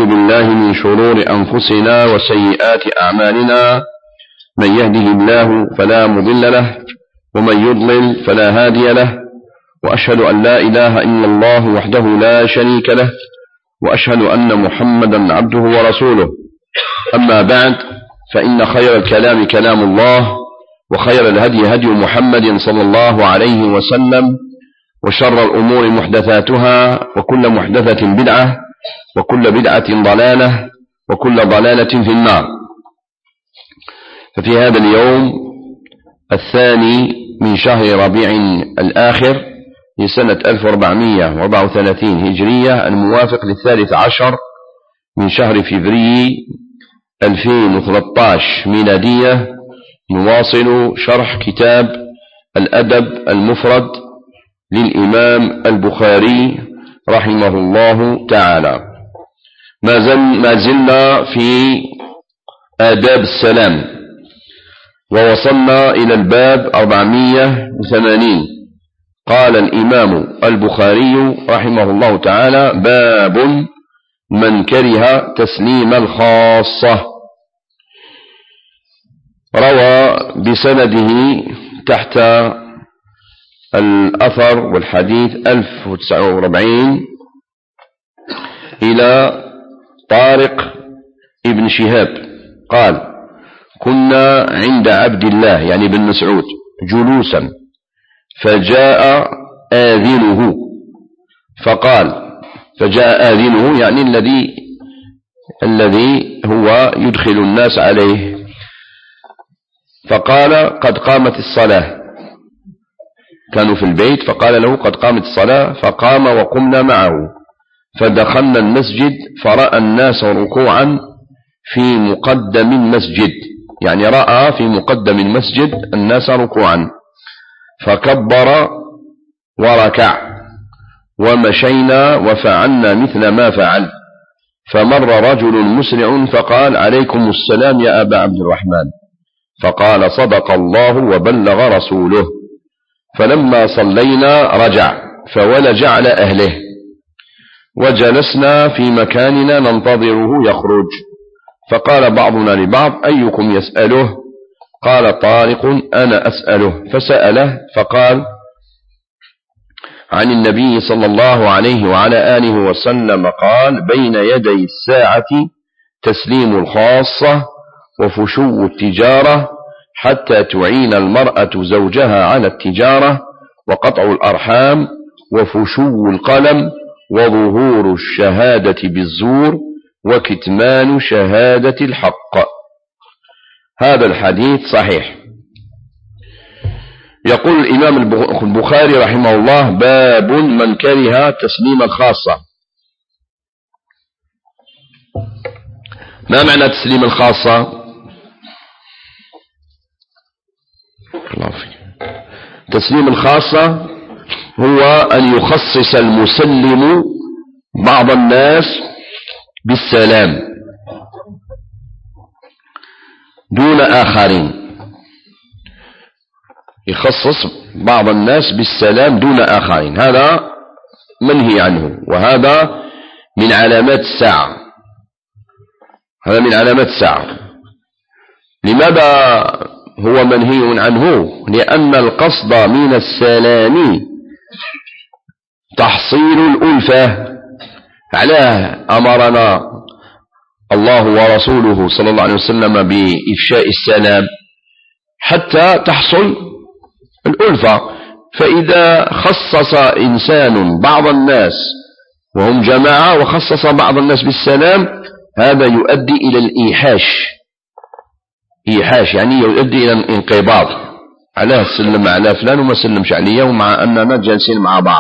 بالله من شرور أنفسنا وسيئات أعمالنا، من يهده الله فلا مضل له ومن يضلل فلا هادي له، وأشهد أن لا إله إلا الله وحده لا شريك له، وأشهد أن محمدا عبده ورسوله. أما بعد، فإن خير الكلام كلام الله، وخير الهدي هدي محمد صلى الله عليه وسلم، وشر الأمور محدثاتها، وكل محدثة بدعة، وكل بدعة ضلالة، وكل ضلالة في النار. ففي هذا اليوم الثاني من شهر ربيع الآخر لسنة 1434 هجرية، الموافق ل13 من شهر فبراير 2013 ميلادية، نواصل شرح كتاب الأدب المفرد للإمام البخاري رحمه الله تعالى. ما زلنا في آداب السلام، ووصلنا إلى الباب 480. قال الإمام البخاري رحمه الله تعالى: باب من كره تسليم الخاصة. روى بسنده تحت الأثر والحديث 1049 إلى طارق ابن شهاب قال: كنا عند عبد الله يعني بن مسعود جلوسا، فجاء آذنه فقال، فجاء آذنه يعني الذي هو يدخل الناس عليه، فقال: قد قامت الصلاة. كانوا في البيت فقال له: قد قامت الصلاة، فقام وقمنا معه، فدخلنا المسجد فرأى الناس ركوعا في مقدم المسجد، يعني رأى في مقدم المسجد الناس ركوعا، فكبر وركع، ومشينا وفعلنا مثل ما فعل، فمر رجل مسرع فقال: عليكم السلام يا أبا عبد الرحمن، فقال: صدق الله وبلغ رسوله. فلما صلينا رجع فولج على أهله، وجلسنا في مكاننا ننتظره يخرج، فقال بعضنا لبعض: أيكم يسأله؟ قال طارق: أنا أسأله. فسأله فقال: عن النبي صلى الله عليه وعلى آله وسلم قال: بين يدي الساعة تسليم الخاصة، وفشو التجارة، حتى تعين المرأة زوجها على التجارة، وقطع الأرحام، وفشو القلم، وظهور الشهادة بالزور، وكتمان شهادة الحق. هذا الحديث صحيح. يقول الإمام البخاري رحمه الله: باب من كره تسليم الخاصة. ما معنى تسليم الخاصة؟ تسليم الخاصة هو أن يخصص المسلم بعض الناس بالسلام دون آخرين، يخصص بعض الناس بالسلام دون آخرين، هذا منهي عنه، وهذا من علامات الساعة. هذا من علامات الساعة. لماذا هو منهي عنه؟ لأن القصد من السلام تحصيل الألفة. علاه أمرنا الله ورسوله صلى الله عليه وسلم بإفشاء السلام حتى تحصل الألفة. فإذا خصص إنسان بعض الناس وهم جماعة وخصص بعض الناس بالسلام، هذا يؤدي إلى الإيحاش. إيحاش يعني يؤدي إلى الانقباض، علاه سلم على فلان وما سلمش عليه ومع أننا جالسين مع بعض،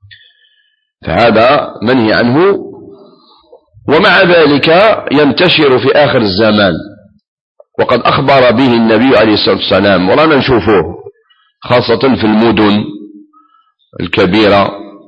فهذا منهي عنه. ومع ذلك ينتشر في آخر الزمان، وقد أخبر به النبي عليه الصلاة والسلام، ورانا نشوفه خاصة في المدن الكبيرة.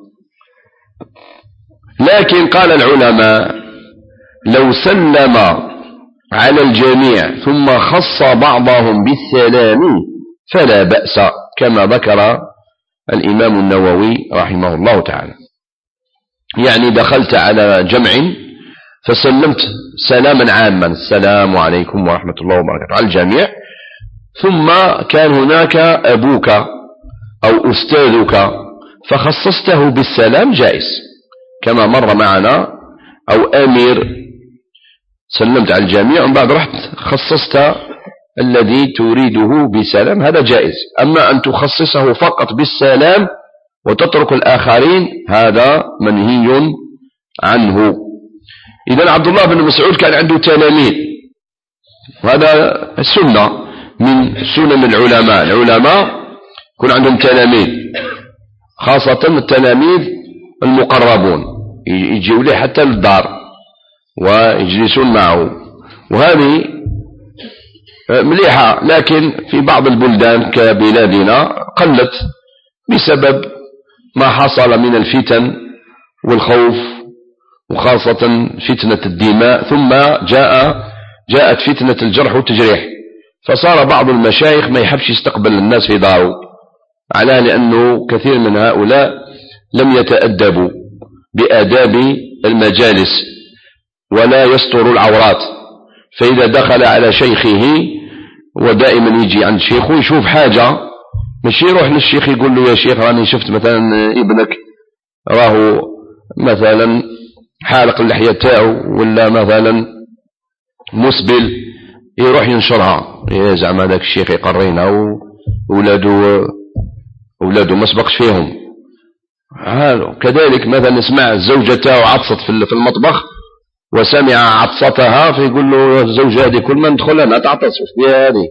لكن قال العلماء: لو سلم على الجميع ثم خص بعضهم بالسلام فلا بأس، كما ذكر الإمام النووي رحمه الله تعالى. يعني دخلت على جمع فسلمت سلاما عاما السلام عليكم ورحمة الله وبركاته على الجميع. ثم كان هناك أبوك أو أستاذك فخصصته بالسلام جائز كما مر معنا، أو أمير سلمت على الجميع ومن بعد رحت خصصت الذي تريده بسلام، هذا جائز. أما أن تخصصه فقط بالسلام وتترك الآخرين هذا منهي عنه. إذن عبد الله بن مسعود كان عنده تلاميذ، وهذا السنة من سنن العلماء. العلماء يكون عندهم تلاميذ، خاصة التلاميذ المقربون يجيوا له حتى للدار ويجلسون معه، وهذه مليحة. لكن في بعض البلدان كبلادنا قلت بسبب ما حصل من الفتن والخوف، وخاصة فتنة الدماء، ثم جاءت فتنة الجرح والتجريح، فصار بعض المشايخ ما يحبش يستقبل الناس في داره، على لأنه كثير من هؤلاء لم يتأدبوا بآداب المجالس ولا يستر العورات. فإذا دخل على شيخه، ودائما يجي عند شيخه يشوف حاجة، مش يروح للشيخ يقول له يا شيخ راني شفت مثلا ابنك راه مثلا حالق اللحية تاعه ولا مثلا مسبل، يروح ينشرها، يا زعما ذاك الشيخ يقرينا وولاده ما سبقش فيهم. كذلك مثلا نسمع الزوجة تاعه عطست في المطبخ وسمع عطستها، فيقول له الزوجة هذه كل ما ندخل أنا تعطس فيها هذه.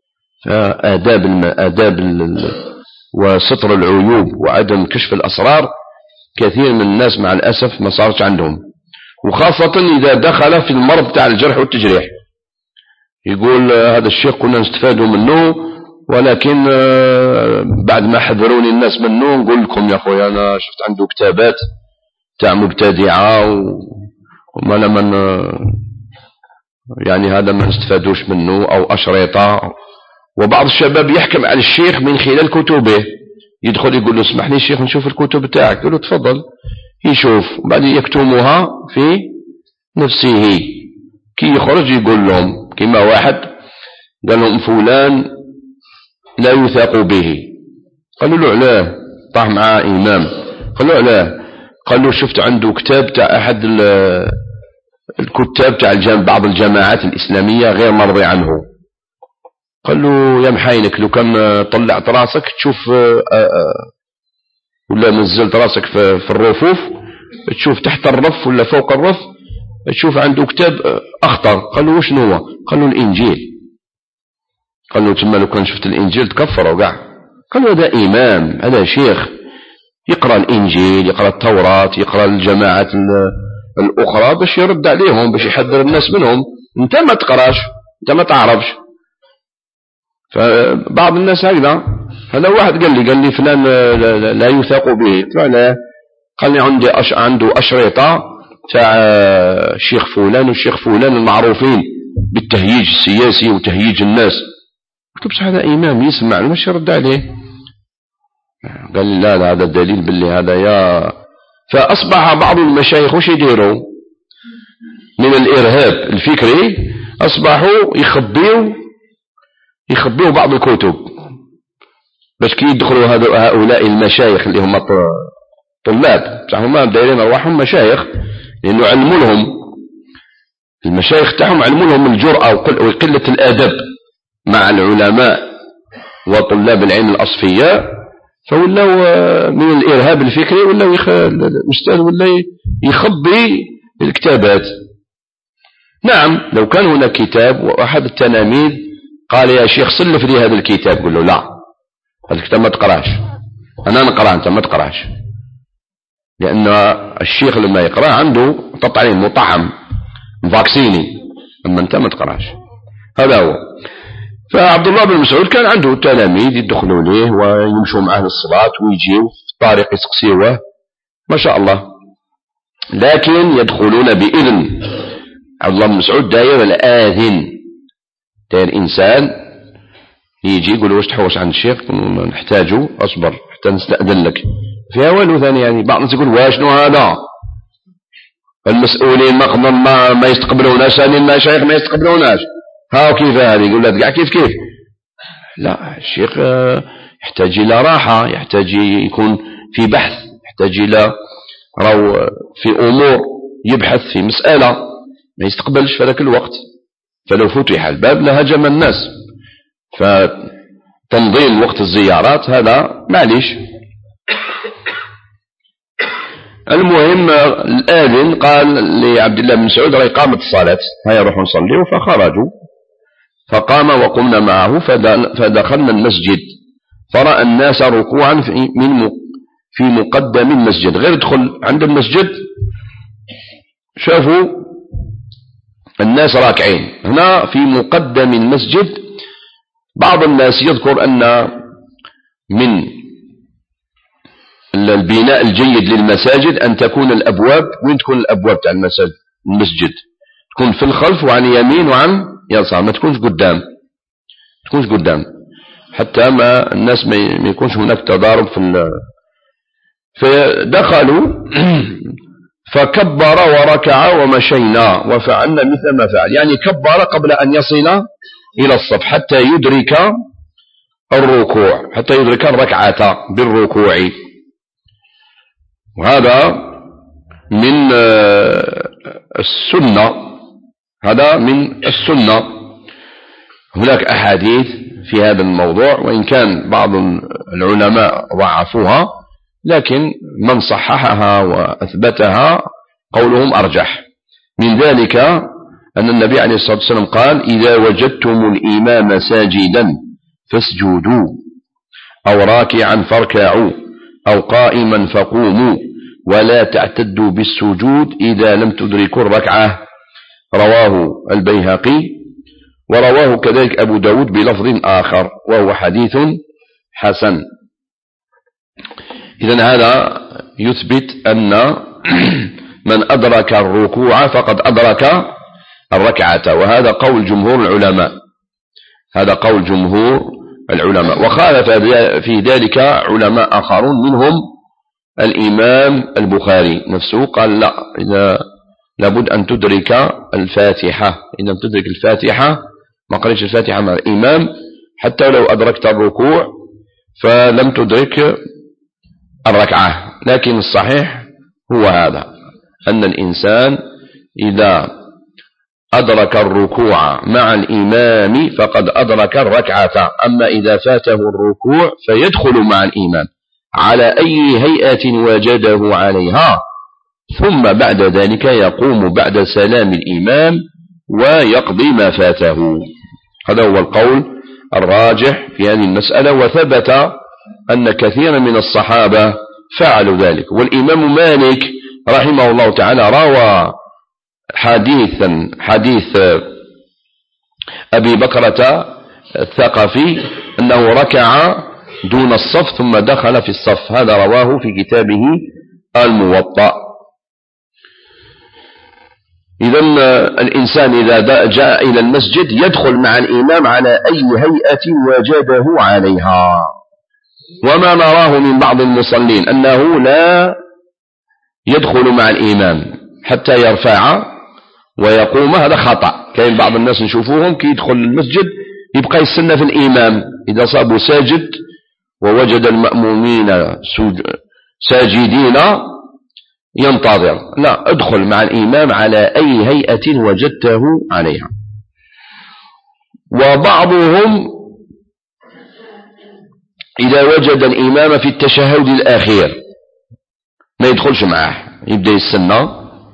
فآداب وستر العيوب وعدم كشف الأسرار كثير من الناس مع الأسف ما صارت عندهم، وخاصة إذا دخل في المرض تاع الجرح والتجريح. يقول هذا الشيخ كنا نستفادوا منه، ولكن بعد ما حذروني الناس منه نقول لكم يا أخوي أنا شفت عنده كتابات تاع مبتدعة وما لمن يعني هذا ما نستفادوش منه، أو أشرطة. وبعض الشباب يحكم على الشيخ من خلال كتبه، يدخل يقول له اسمح لي الشيخ نشوف الكتب تاعك، يقول له تفضل، يشوف بعدين يكتمها في نفسه، كي يخرج يقول لهم كما واحد قال لهم فلان لا يثاق به، قالوا له علاه، طاح معاه إمام، قالوا له علاه، قال له شفت عنده كتاب تاع أحد الكتاب تاع بعض الجماعات الإسلامية غير مرضي عنه. قال له يا محاينك لو كان طلعت راسك تشوف ولا نزلت راسك في الرفوف تشوف تحت الرف ولا فوق الرف تشوف عنده كتاب أخطر. قال له وشنو هو؟ قال له الإنجيل. قال له تما لو كان شفت الإنجيل تكفر وقع. قال له هذا إمام، هذا شيخ يقرأ الإنجيل، يقرأ التوراة، يقرأ الجماعات الأخرى باش يرد عليهم، باش يحذر الناس منهم. انت ما تقراش، انت ما تعرفش. فبعض الناس هكذا. هذا واحد قال لي فلان لا يثاق به، قلت له لا. قال لي عنده أشرطة تاع الشيخ فلان والشيخ فلان المعروفين بالتهييج السياسي وتهييج الناس. قلت له بس هذا إمام يسمع مش يرد عليه. قال لي لا هذا الدليل باللي هذا يا. فأصبح بعض المشايخ وش يديروا من الإرهاب الفكري، أصبحوا يخبيوا بعض الكتب باش كي يدخلوا هؤلاء المشايخ اللي هم طلاب هم دايرين أرواحهم مشايخ، لأنه علموا لهم المشايخ تاعهم، علموا لهم الجرأة وقلة الأدب مع العلماء وطلاب العلم الأصفياء، فولاو من الإرهاب الفكري ولاو الأستاذ ولا يخبي الكتابات. نعم لو كان هناك كتاب وأحد التلاميذ قال يا شيخ صلف لي هذا الكتاب، قل له لا هذا الكتاب ما تقراش، أنا نقرأ أنت ما تقراش، لأن الشيخ لما يقرأ عنده تطعيم مطعم فاكسيني، أما أنت ما تقراش. هذا هو. فعبد الله بن مسعود كان عنده تلاميذ يدخلوا ليه ويمشوا معه للصلاة ويجيوا في الطريق يسقسيوه ما شاء الله، لكن يدخلون بإذن. عبد الله بن مسعود داير الآذن، داير إنسان يجي يقول واش تحوش عند الشيخ نحتاجه أصبر حتى نستأذن لك فيها والو ثاني. يعني بعض الناس يقول واشنو هذا المسؤولين ما يستقبلوناش، المشايخ ما يستقبلوناش، ها كيف هذه؟ يقول لك كاع كيف لا، الشيخ يحتاج إلى راحة، يحتاج يكون في بحث، يحتاج إلى في أمور يبحث في مسألة، ما يستقبلش في ذاك الوقت. فلو فتح الباب لهجم الناس. فتنظيم وقت الزيارات هذا معليش. المهم الآذن قال لعبد الله بن مسعود راهي قامت الصلاة، هيا روحوا نصليوا. فخرجوا فقام وقمنا معه فدخلنا المسجد فرأى الناس ركوعا في مقدم المسجد. غير دخل عند المسجد شافوا الناس راكعين هنا في مقدم المسجد. بعض الناس يذكر أن من البناء الجيد للمساجد أن تكون الأبواب، وين تكون الأبواب تاع المسجد؟ تكون في الخلف وعن يمين وعن يسار، ما تكونش قدام، حتى ما الناس ما يكونش هناك تضارب فدخلوا فكبر وركع ومشينا وفعلنا مثل ما فعل، يعني كبر قبل أن يصل إلى الصف حتى يدرك الركوع، حتى يدرك الركعة بالركوع. وهذا من السنة، هذا من السنة. هناك أحاديث في هذا الموضوع، وإن كان بعض العلماء ضعفوها، لكن من صححها وأثبتها قولهم أرجح. من ذلك أن النبي عليه الصلاة والسلام قال: إذا وجدتم الإمام ساجدا فاسجدوا، أو راكعا فاركعوا، أو قائما فقوموا، ولا تعتدوا بالسجود إذا لم تدركوا الركعة. رواه البيهقي، ورواه كذلك أبو داود بلفظ آخر، وهو حديث حسن. إذن هذا يثبت أن من أدرك الركوع فقد أدرك الركعة، وهذا قول جمهور العلماء، هذا قول جمهور العلماء. وخالف في ذلك علماء آخرون منهم الإمام البخاري نفسه، قال لا، إذا لابد أن تدرك الفاتحة، إذا لم تدرك الفاتحة ما قرأتش الفاتحة مع الإمام، حتى لو أدركت الركوع فلم تدرك الركعة. لكن الصحيح هو هذا، أن الإنسان إذا أدرك الركوع مع الإمام فقد أدرك الركعة. أما إذا فاته الركوع فيدخل مع الإمام على أي هيئة وجده عليها، ثم بعد ذلك يقوم بعد سلام الإمام ويقضي ما فاته. هذا هو القول الراجح في هذه المسألة، وثبت أن كثيرا من الصحابة فعلوا ذلك. والإمام مالك رحمه الله تعالى روى حديث أبي بكرة الثقفي أنه ركع دون الصف ثم دخل في الصف، هذا رواه في كتابه الموطأ. إذن الإنسان إذا جاء إلى المسجد يدخل مع الإمام على أي هيئة وجده عليها. وما نراه من بعض المصلين أنه لا يدخل مع الإمام حتى يرفع ويقوم، هذا خطأ. كاين بعض الناس نشوفوهم كي يدخل المسجد يبقى يستنى في الإمام، إذا صابوا ساجد ووجد المأمومين ساجدين ينتظر. لا، ادخل مع الإمام على أي هيئة وجدته عليها. وبعضهم إذا وجد الإمام في التشهد الأخير ما يدخلش معه، يبدأ يستنى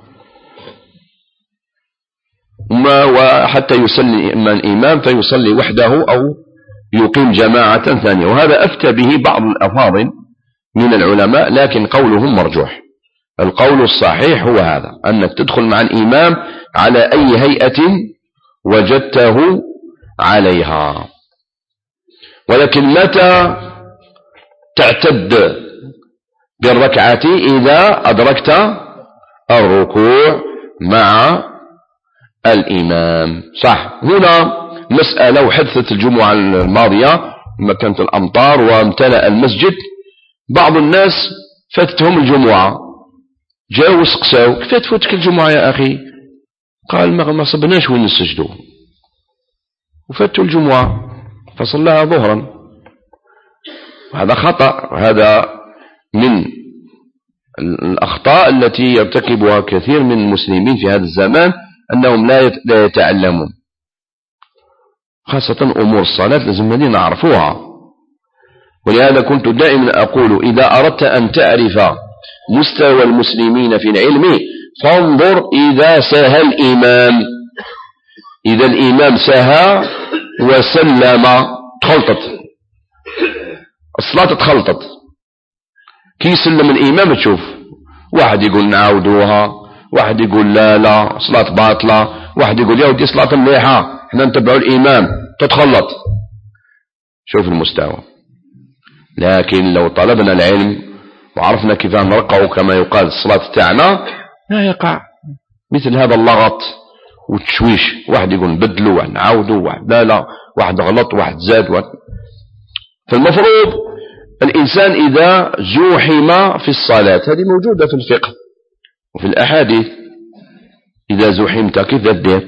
وحتى يصلي إما الإمام فيصلي وحده أو يقيم جماعة ثانية. وهذا أفتى به بعض الأفاضل من العلماء، لكن قولهم مرجوح. القول الصحيح هو هذا، أنك تدخل مع الإمام على أي هيئة وجدته عليها. ولكن متى تعتد بالركعة؟ إذا أدركت الركوع مع الإمام. صح، هنا مسألة وحدثت الجمعة الماضية لما كانت الأمطار وامتلأ المسجد، بعض الناس فاتتهم الجمعة جاءوا وسقساو كيف تفوتك الجمعة يا أخي؟ قال ما صبناش وين نسجدوا، وفاتوا الجمعة فصلاها ظهرا. وهذا خطأ، هذا من الأخطاء التي يرتكبها كثير من المسلمين في هذا الزمان، أنهم لا يتعلمون، خاصة أمور الصلاة لازم نعرفوها. ولهذا كنت دائما أقول إذا أردت أن تعرف مستوى المسلمين في العلم فانظر إذا ساهى الإمام. إذا الإمام ساهى وسلم تخلطت الصلاة، تخلطت كي يسلم الإمام تشوف واحد يقول نعاودوها، واحد يقول لا صلاة باطلة، واحد يقول يا ودي صلاة مليحة احنا نتبعوا الإمام، تتخلط. شوف المستوى. لكن لو طلبنا العلم وعرفنا كيف نرقعه كما يقال الصلاة تاعنا لا يقع مثل هذا اللغط والتشويش، واحد يقول نبدلوا، واحد نعاودوا، واحد لا، واحد غلط، واحد زاد، فالمفروض الإنسان إذا زوحم في الصلاة، هذه موجودة في الفقه وفي الأحاديث، إذا زوحمت كيف تدير؟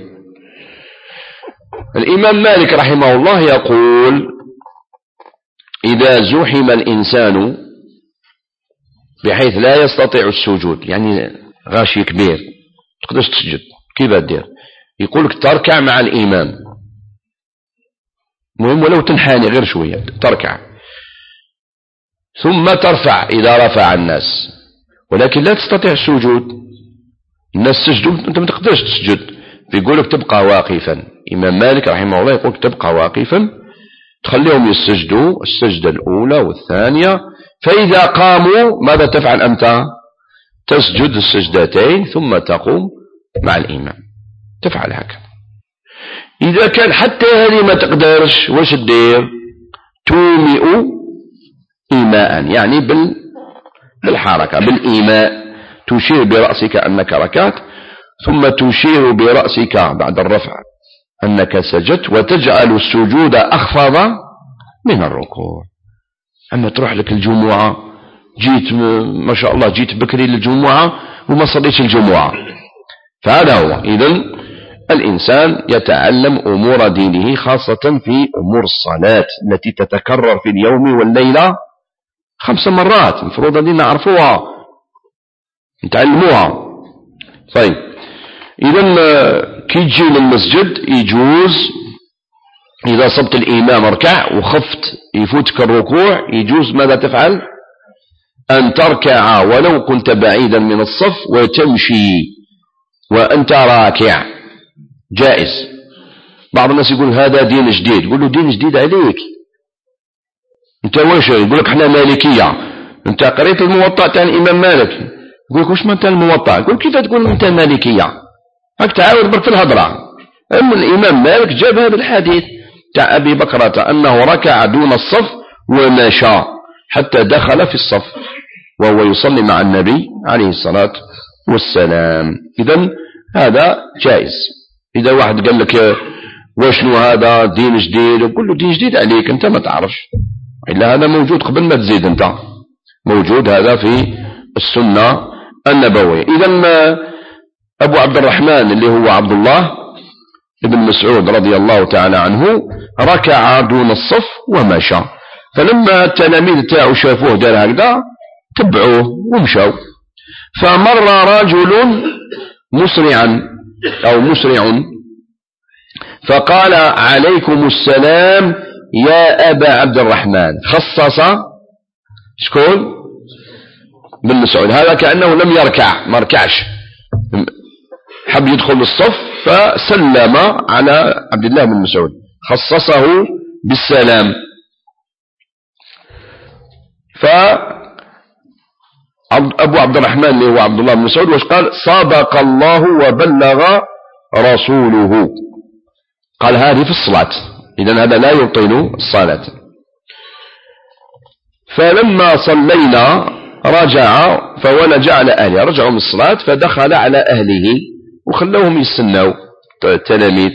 الإمام مالك رحمه الله يقول إذا زوحم الإنسان بحيث لا يستطيع السجود، يعني غاشي كبير تقدرش تسجد، كيف تدير؟ يقولك تركع مع الإمام، مهم ولو تنحاني غير شوية تركع، ثم ترفع إذا رفع الناس، ولكن لا تستطيع السجود. الناس سجدوا أنت ما تقدرش تسجد، بيقولك تبقى واقفا. إمام مالك رحمه الله يقولك تبقى واقفا، تخليهم يسجدوا السجدة الأولى والثانية، فإذا قاموا ماذا تفعل أنت؟ تسجد السجدتين ثم تقوم مع الإمام، تفعل هكذا. إذا كان حتى هذه ما تقدرش واش تدير؟ تومئ إيماء، يعني بالحركة، بالإيماء، تشير برأسك أنك ركعت، ثم تشير برأسك بعد الرفع أنك سجدت، وتجعل السجود أخفض من الركوع. أما تروح لك الجمعة، جيت ما شاء الله جيت بكري للجمعة وما صليتش الجمعة، فهذا هو. إذن الإنسان يتعلم أمور دينه، خاصة في أمور الصلاة التي تتكرر في اليوم والليلة 5 مرات، المفروض أن نعرفوها نتعلموها. طيب، إذن كي تجي للمسجد يجوز إذا صبت الإمام اركع وخفت يفوتك الركوع، يجوز ماذا تفعل؟ أن تركع ولو كنت بعيدا من الصف وتمشي وأنت راكع، جائز. بعض الناس يقول هذا دين جديد، يقول له دين جديد عليك انت واش؟ يقول لك احنا مالكية، انت قريت الموطأ تاع الإمام مالك، يقول لك واش معناتها الموطأ؟ يقول كيف تقول انت مالكية؟ هاك تعاود برك في الهضرة. أما الإمام مالك جاب هذا الحديث تاع أبي بكرة أنه ركع دون الصف ومشى حتى دخل في الصف وهو يصلي مع النبي عليه الصلاة والسلام. إذن هذا جائز. إذا واحد قال لك وشنو هذا دين جديد، يقول له دين جديد عليك أنت ما تعرفش، إلا هذا موجود قبل ما تزيد أنت، موجود هذا في السنة النبوية. إذن أبو عبد الرحمن اللي هو عبد الله ابن مسعود رضي الله تعالى عنه ركع دون الصف ومشى، فلما التلاميذ تاعو شافوه دار هكذا تبعوه ومشوا. فمر رجل مسرعا أو مسرع فقال عليكم السلام يا أبا عبد الرحمن. خصص شكون؟ بن مسعود. هذا كأنه لم يركع، ما ركعش، حب يدخل الصف فسلم على عبد الله بن مسعود، خصصه بالسلام. فأبو عبد الرحمن اللي هو عبد الله بن مسعود واش قال؟ صدق الله وبلغ رسوله. قال هذه في الصلاة، إذن هذا لا يبطل الصلاة. فلما صلينا رجع فولج على أهله، رجعوا من الصلاة فدخل على أهله وخلوهم يستنوا التلاميذ،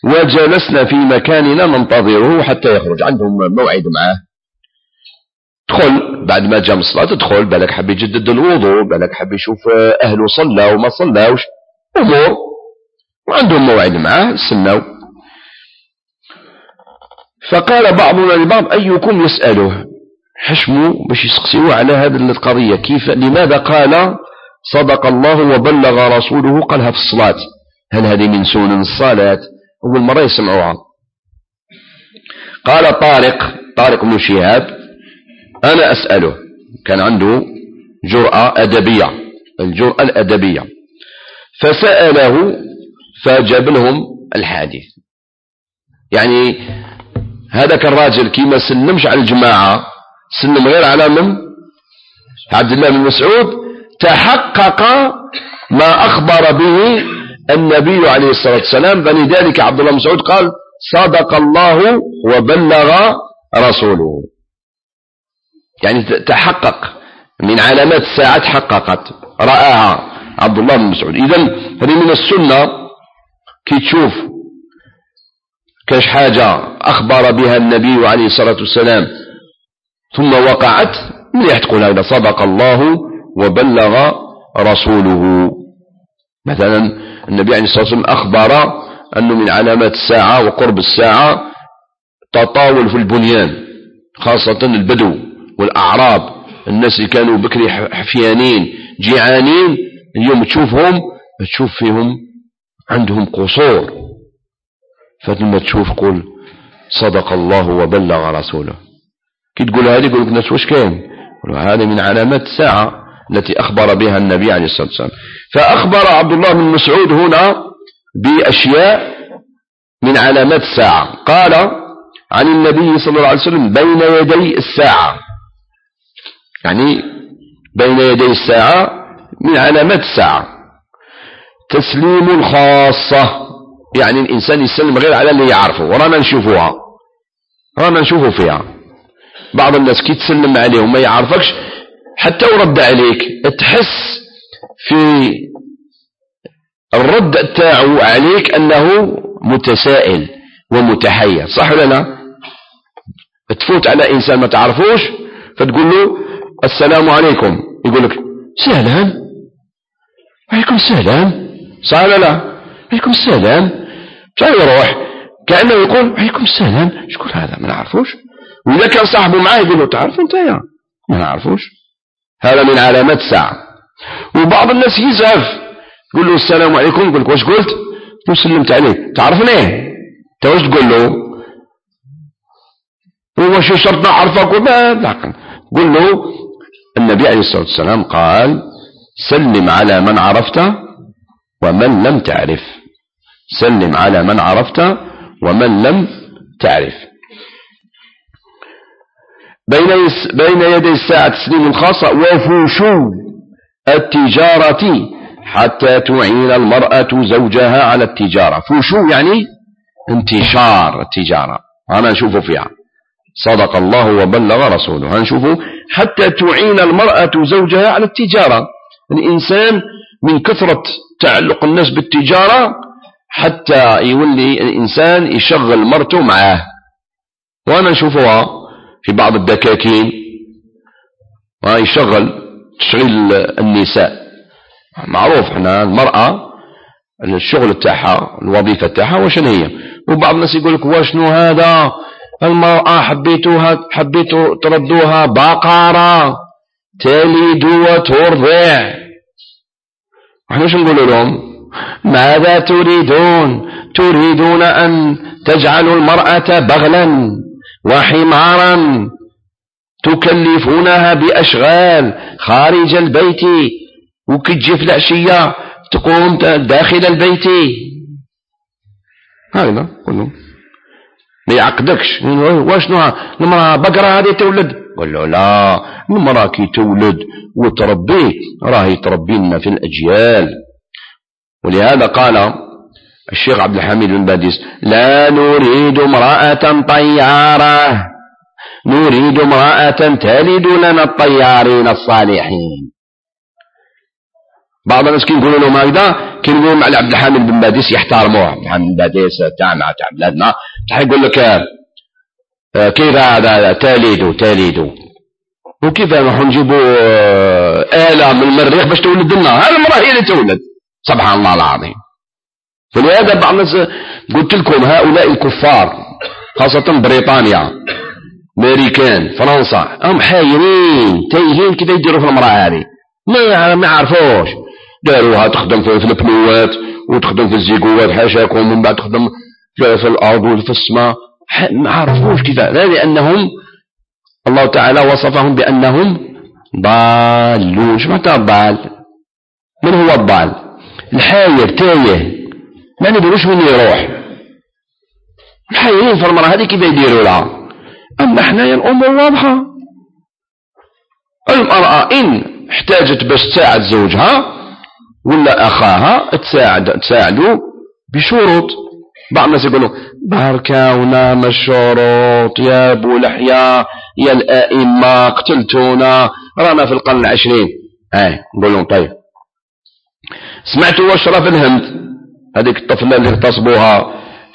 وجلسنا في مكاننا ننتظره حتى يخرج، عندهم موعد معه. تدخل بعد ما جاء من الصلاة، تدخل بالك حب يجدد الوضوء، بالك حب يشوف أهله صلى وما صلاوش أمور، وعندهم موعد معاه استناو. فقال بعضنا لبعض أيكم يسأله، حشموا باش يسقسيوه على هذه القضية، كيف لماذا قال صدق الله وبلغ رسوله قالها في الصلاة؟ هل هذه من سنن الصلاة؟ أول مرة يسمعوها. قال طارق بن شهاب أنا أسأله، كان عنده جرأة أدبية، الجرأة الأدبية، فسأله فجاب لهم الحديث. يعني هذاك الراجل كيما سلمش على الجماعة، سلم غير على من عبد الله بن مسعود، تحقق ما أخبر به النبي عليه الصلاة والسلام، فلذلك عبد الله بن مسعود قال صدق الله وبلغ رسوله. يعني تحقق من علامات الساعة، تحققت رآها عبد الله بن مسعود. إذن هذه من السنة، كي تشوف كاش حاجة أخبر بها النبي عليه الصلاة والسلام ثم وقعت، مليح تقول هذا صدق الله وبلغ رسوله. مثلا النبي عليه الصلاة والسلام أخبر أنه من علامات الساعة وقرب الساعة تطاول في البنيان، خاصة البدو والأعراب، الناس اللي كانوا بكري حفيانين جيعانين، اليوم تشوف فيهم عندهم قصور، فلما تشوف قول صدق الله وبلغ رسوله. كي تقول هذه يقول لك الناس واش كان؟ هذا من علامات الساعة التي أخبر بها النبي عليه الصلاة والسلام. فأخبر عبد الله بن مسعود هنا بأشياء من علامات الساعة. قال عن النبي صلى الله عليه وسلم بين يدي الساعة، يعني بين يدي الساعة من علامات الساعة تسليم الخاصة، يعني الإنسان يسلم غير على اللي يعرفه، ورانا نشوفه فيها. بعض الناس كي تسلم عليه وما يعرفكش حتى ورد عليك، تحس في الرد تاعو عليك أنه متسائل ومتحير، صح ولا لا؟ تفوت على إنسان ما تعرفوش فتقول له السلام عليكم، يقول لك سلام عليكم السلام، صح ولا لا؟ عليكم السلام، شاي يروح كأنه يقول عليكم السلام، شكون هذا ما نعرفوش؟ وإذا كان صاحبه معاه يقول له تعرف انت يا ما نعرفوش. هذا من علامات الساعة. وبعض الناس يزعف يقول له السلام عليكم، يقول لك واش قلت؟ وسلمت عليه، تعرفني انت واش تقول له؟ هو شي شرط نعرفك وما لا، قل له النبي عليه الصلاة والسلام قال سلم على من عرفته ومن لم تعرف، سلم على من عرفته ومن لم تعرف. بين يدي الساعة تسليم الخاصة وفشو التجارة حتى تعين المرأة زوجها على التجارة. فشو يعني انتشار التجارة، أنا نشوفه فيها صدق الله وبلغ رسوله، هنشوفه حتى تعين المرأة زوجها على التجارة. الإنسان من كثرة تعلق الناس بالتجارة حتى يولي الإنسان يشغل مرته معاه. وأنا نشوفها في بعض الدكاكين يشغل تشغيل النساء، معروف احنا المرأة الشغل تاعها الوظيفة تاعها وشن هي. وبعض الناس يقول لك واشنو هذا المرأة حبيتوا تردوها بقرة تلد وترضع. احنا شو نقول لهم؟ ماذا تريدون أن تجعلوا المرأة بغلا وحمارا تكلفونها بأشغال خارج البيت، وكتجي في العشية تقوم داخل البيت. هذا كله ما يعقدكش. واشنو المرأة بقرة هذه تولد؟ قال له لا، المرأة كي تولد وتربي راهي تربينا في الأجيال. ولهذا قال الشيخ عبد الحميد بن باديس لا نريد امرأة طيارة، نريد امرأة تلد لنا الطيارين الصالحين. بعض الناس كي يقولوا لهم هكذا كي يقولوا على عبد الحميد بن باديس يحترموه، عبد الحميد بن باديس تاع بلادنا يقول لك كيف هذا تلد وكيف نروحوا نجيبوا آلة من المريخ باش تولد لنا؟ هذه المرأة هي اللي تولد. سبحان الله العظيم. فلهذا بعض الناس قلت لكم هؤلاء الكفار خاصة بريطانيا امريكان فرنسا هم حايرين تايهين كيف يديروا في المرأة هذه. ما يعرفوش. داروها تخدم في البنوات وتخدم في الزيقوات حاشاكم، ومن بعد تخدم في الأرض وفي السماء. ما عرفوش كيف. لأنهم الله تعالى وصفهم بأنهم ضالون. شو معناتها الضال؟ من هو الضال؟ الحاير تايه ما ندروش وين يروح. الحايرين في المرأة هذه كيف يديروا لها؟ أما حنايا الأمور واضحة. المرأة إن احتاجت باش تساعد زوجها ولا أخاها تساعدوا بشروط. بعض الناس يقولوا باركاونا من الشروط يا أبو لحيا يا الآئمة قتلتونا رانا في القرن 20. نقول لهم طيب سمعتوا واش راه في الهند هذيك الطفلة اللي اغتصبوها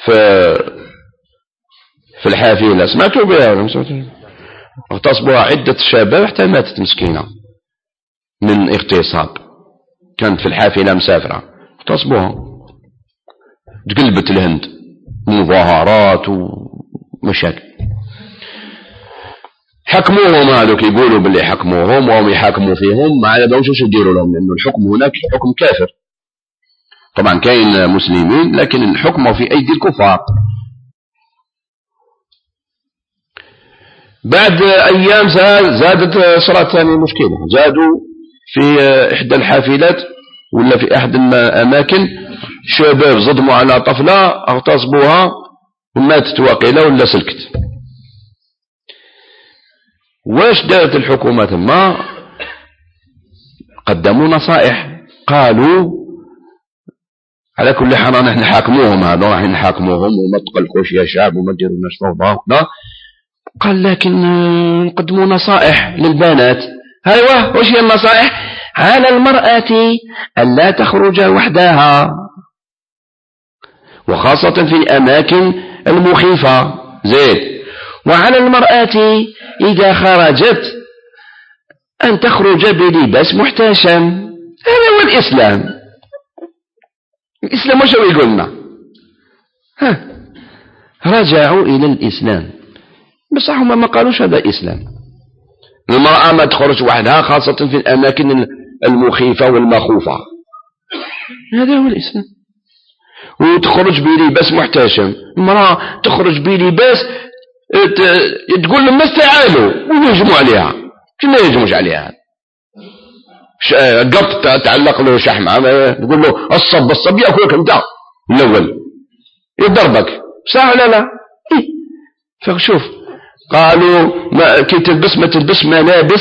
في الحافلة؟ سمعتوا بها؟ اغتصبوها عدة شباب حتى ماتت مسكينة من اغتصاب. كانت في الحافلة مسافرة اغتصبوها. تقلبت الهند مظاهرات ومشاكل. حكموهم هذوك يقولوا باللي حكموهم وهم يحاكموا فيهم ما على بالهمش واش يديروا لهم، لأنه الحكم هناك حكم كافر. طبعا كاين مسلمين لكن الحكم في أيدي الكفار. بعد أيام زادت صارت ثاني مشكلة. زادوا في إحدى الحافلات ولا في أحد الأماكن شباب صدموا على طفلة اغتصبوها وماتت واقيلة ولا سلكت. واش دارت الحكومة ثم؟ قدموا نصائح. قالوا على كل حال نحن نحاكموهم، هذا راح نحاكموهم وما تقلقوش يا شعب وما ديروناش فوضى. قال لكن نقدموا نصائح للبنات. ايوه واش هي النصائح؟ على المرأة ألا تخرج وحدها وخاصة في الأماكن المخيفة. زيد. وعلى المرأة إذا خرجت أن تخرج بلباس محتشم. هذا هو الإسلام. الإسلام وش يقولنا؟ رجعوا إلى الإسلام بس هم ما قالوش هذا إسلام. المرأة ما تخرج وحدها خاصة في الأماكن المخيفة والمخوفة. هذا هو الإسلام. وتخرج بلباس محتشم. المرأة تخرج بلباس تقول للناس تعالوا ويهجموا عليها. كما يهجموش عليها؟ قط تعلق له شحمة تقول له الصب يأكلك انت الأول يضربك صح ولا لا؟ فشوف قالوا كي تلبس ما تلبس ملابس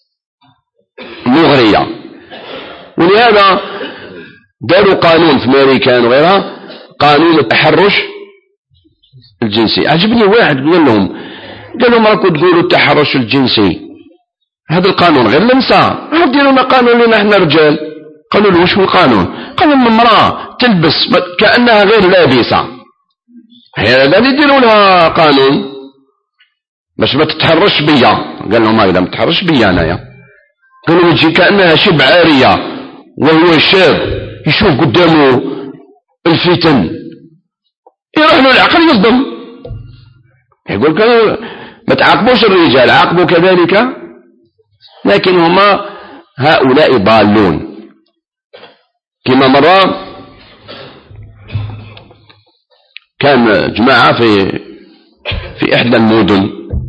مغرية. ولهذا داروا قانون في أمريكا وغيرها قانون التحرش الجنسي. عجبني واحد قال لهم راكم تقولوا التحرش الجنسي هذا القانون غير للنساء، ديروا لنا قانون لنا احنا رجال. قالوا له وش هو القانون؟ قالوا المرأة تلبس كأنها غير لابسة. هذا اللي يديروا لها قانون باش ما تتحرش بيا. قال لهم هكذا ما تتحرش بيا انايا. قالوا وجهي كأنها شبه عارية وهو شاب يشوف قدامه الفتن يروح له العقل يصدم. يقول كانوا ما تعاقبوش الرجال عاقبوا كذلك. لكن هما هؤلاء ضالون. كما مرة كان جماعة في إحدى المدن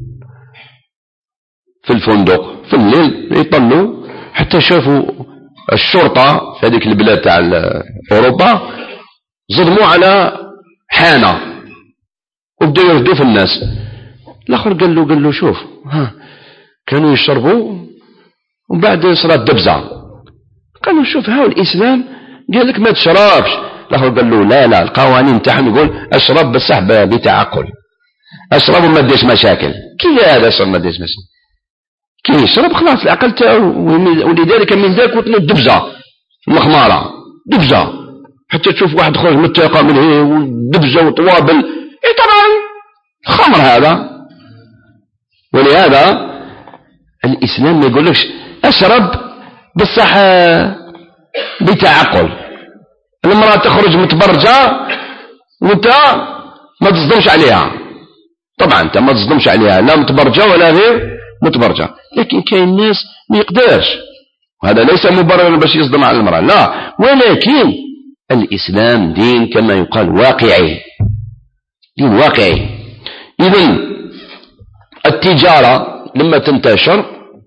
في الفندق في الليل يطلوا حتى شافوا الشرطة في هذيك البلاد تاع أوروبا ظلموا على حانة وبدأوا يهدوا في الناس. الآخر قال له شوف كانوا يشربوا وبعد صلاة دبزة قالوا شوف هاو الإسلام قال لك ما تشربش. الآخر قال له لا القوانين تاعهم يقول اشرب بصح بتعقل. اشرب وما ديش مشاكل. كي هذا اشرب ما ديش مشاكل؟ كي يشرب خلاص العقل تاعو. ولذلك من ذاك وطلوا الدبزة المخمارة دبزة حتى تشوف واحد خرج من الطاقة من هي ودبزة وطوابل. طبعا خمر هذا. ولهذا الإسلام ما يقولكش اشرب بالصح بتعقل. المرأة تخرج متبرجة وانت ما تصدمش عليها، طبعا انت ما تصدمش عليها لا متبرجة ولا غير متبرجة، لكن كاين ناس ما يقدرش، وهذا ليس مبرر باش يصدم على المرأة، لا، ولكن الإسلام دين كما يقال واقعي، دين واقعي. إذن التجارة لما تنتشر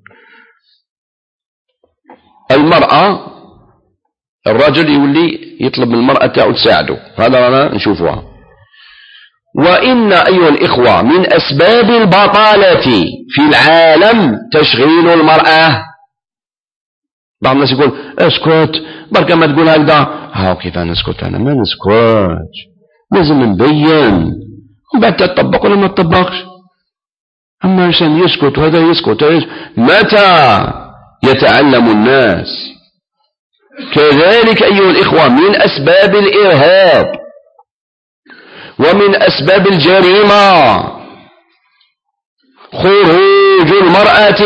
المرأة الرجل يولي يطلب من المرأة تاعو تساعده، هذا رانا نشوفها. وإن أيها الإخوة من أسباب البطالة في العالم تشغيل المرأة. بعض الناس يقول اسكت بركة ما تقول هكذا، هاو كيف نسكت؟ أنا ما نسكت، لازم نبين وبعد تطبق ولا ما تطبقش. أما إنسان يسكت وهذا يسكت، متى يتعلم الناس؟ كذلك أيها الإخوة من أسباب الإرهاب ومن أسباب الجريمة خروج المرأة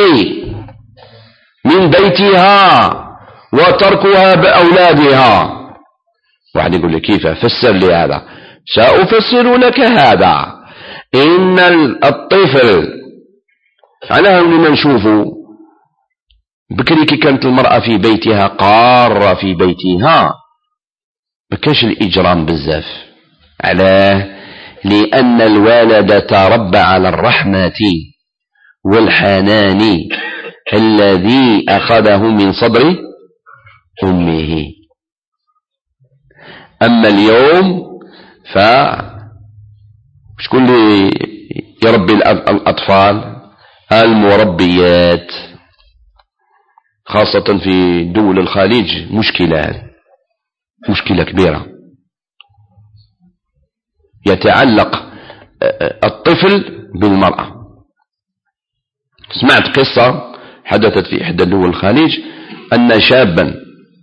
من بيتها وتركها بأولادها. واحد يقول لي كيف؟ فسر لي هذا. سأفسر لك هذا. إن الطفل على هم نشوفه بكري كي كانت المرأة في بيتها قارة في بيتها ما كانش الإجرام بزاف. علاه؟ لأن الوالد تربى على الرحمة والحنان الذي أخذه من صدر أمه. أما اليوم شكون اللي يربي الأطفال؟ المربيات، خاصة في دول الخليج مشكلة كبيرة. يتعلق الطفل بالمرأة. سمعت قصة حدثت في إحدى دول الخليج أن شابا،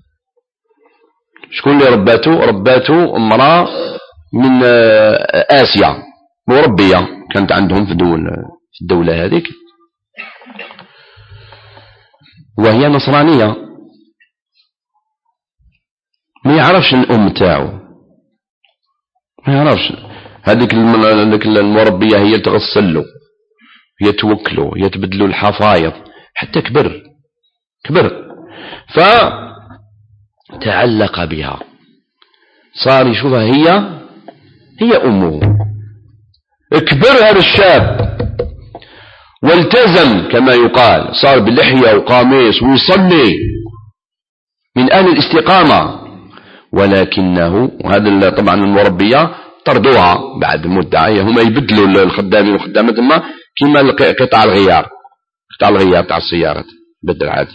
شكون اللي رباته امرأة من آسيا، مربية كانت عندهم في الدولة هذيك، وهي نصرانية، ما يعرفش الأم تاعو، ما يعرفش. هذيك المربية هي تغسله، هي توكله، هي تبدله الحفايض حتى كبر، فتعلق بها، صار يشوفها هي أمه. كبر هذا الشاب والتزم كما يقال، صار بلحية وقميص ويصلي من أهل الاستقامة، ولكنه وهذا طبعا المربية طردوها بعد مدة، هما يبدلوا الخدامين والخدامات ما كما قطع الغيار تاع السيارات بدل عادي.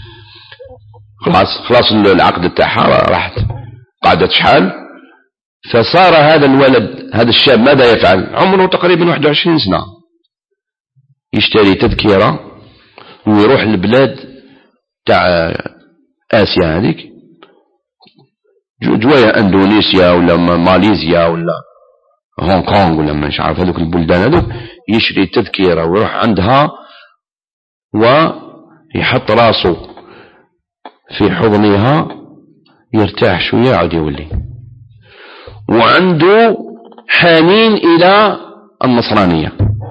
خلاص العقد تاعها راحت، قعدت شحال. فصار هذا الولد هذا الشاب ماذا يفعل؟ عمره تقريبا 21 سنة، يشتري تذكرة ويروح البلاد تاع آسيا هذيك، جوايا اندونيسيا ولا ماليزيا ولا هونغ كونغ ولا مش عارف هذوك البلدان هذوك، يشري تذكرة ويروح عندها ويحط راسه في حضنها يرتاح شوية يعود يولي، وعنده حنين إلى النصرانية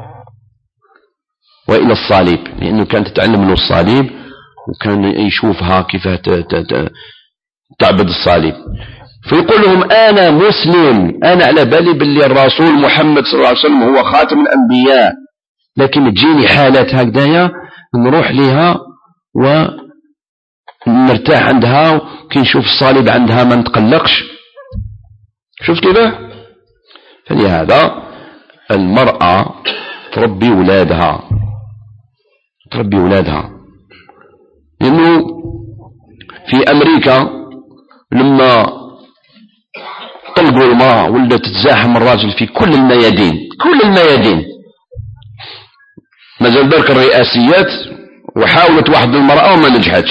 وإلى الصليب، لأنه كانت تتعلم له الصليب وكان يشوفها كيف تعبد الصليب. فيقول لهم أنا مسلم، أنا على بالي باللي الرسول محمد صلى الله عليه وسلم هو خاتم الأنبياء، لكن تجيني حالات هكذايا نروح لها ونرتاح عندها، وكي نشوف الصليب عندها ما نتقلقش. شوف كيف؟ فلهذا المرأة تربي ولادها، لأنه في أمريكا لما طلقوا المرأة ولدت تتزاحم الراجل في كل الميادين، مازال ذلك الرئاسيات، وحاولت واحد المرأة وما نجحتش.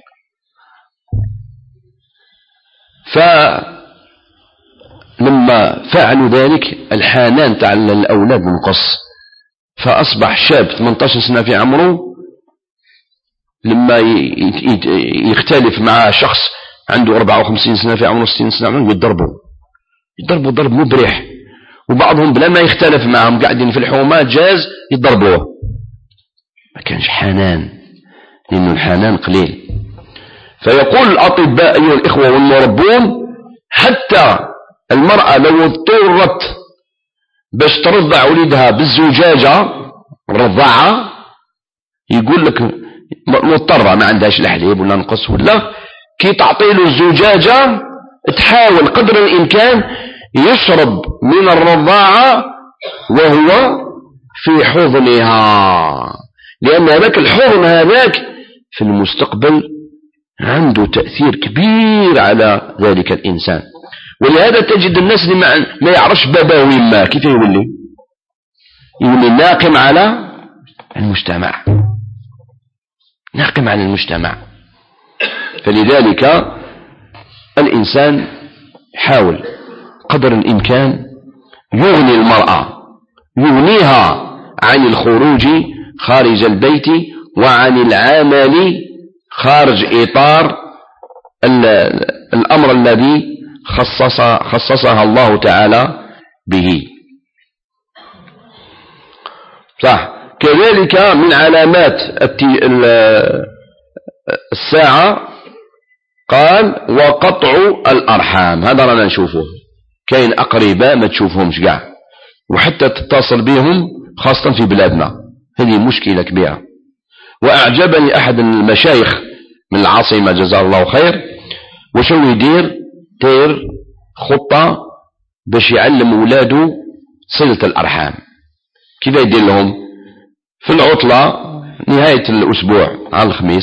فلما فعلوا ذلك الحنان تاع الأولاد انقص، فأصبح شاب 18 سنة في عمره لما يختلف مع شخص عنده 54 سنة في عمره 60 سنة يضربوا ضرب مبرح، وبعضهم بلا ما يختلف معهم قاعدين في الحومات جاز يضربوه. ما كانش حنان، لأنه الحنان قليل. فيقول الأطباء أيها الإخوة والمربون حتى المرأة لو اضطرت باش ترضع ولدها بالزجاجة الرضاعة، يقول لك مضطرة ما عندهاش الحليب ولا نقص ولا كي تعطي له الزجاجة تحاول قدر الإمكان يشرب من الرضاعة وهو في حضنها، لأن هذاك الحضن هذاك في المستقبل عنده تأثير كبير على ذلك الإنسان. ولهذا تجد الناس اللي ما يعرفش باباه ويماه كيف يولي ناقم على المجتمع، ناقم على المجتمع. فلذلك الإنسان يحاول قدر الإمكان يغني المرأة، يغنيها عن الخروج خارج البيت وعن العمل خارج إطار الأمر الذي خصصها الله تعالى به. صح. كذلك من علامات الساعة قال وقطع الأرحام. هذا رانا نشوفه، كاين أقرباء ما تشوفهمش قاع وحتى تتصل بهم خاصة في بلادنا، هذه مشكلة كبيرة. وأعجبني أحد المشايخ من العاصمة جزاه الله خير، وشو يدير خطة باش يعلم أولاده صلة الأرحام. كيف يدير لهم؟ في العطلة نهاية الأسبوع على الخميس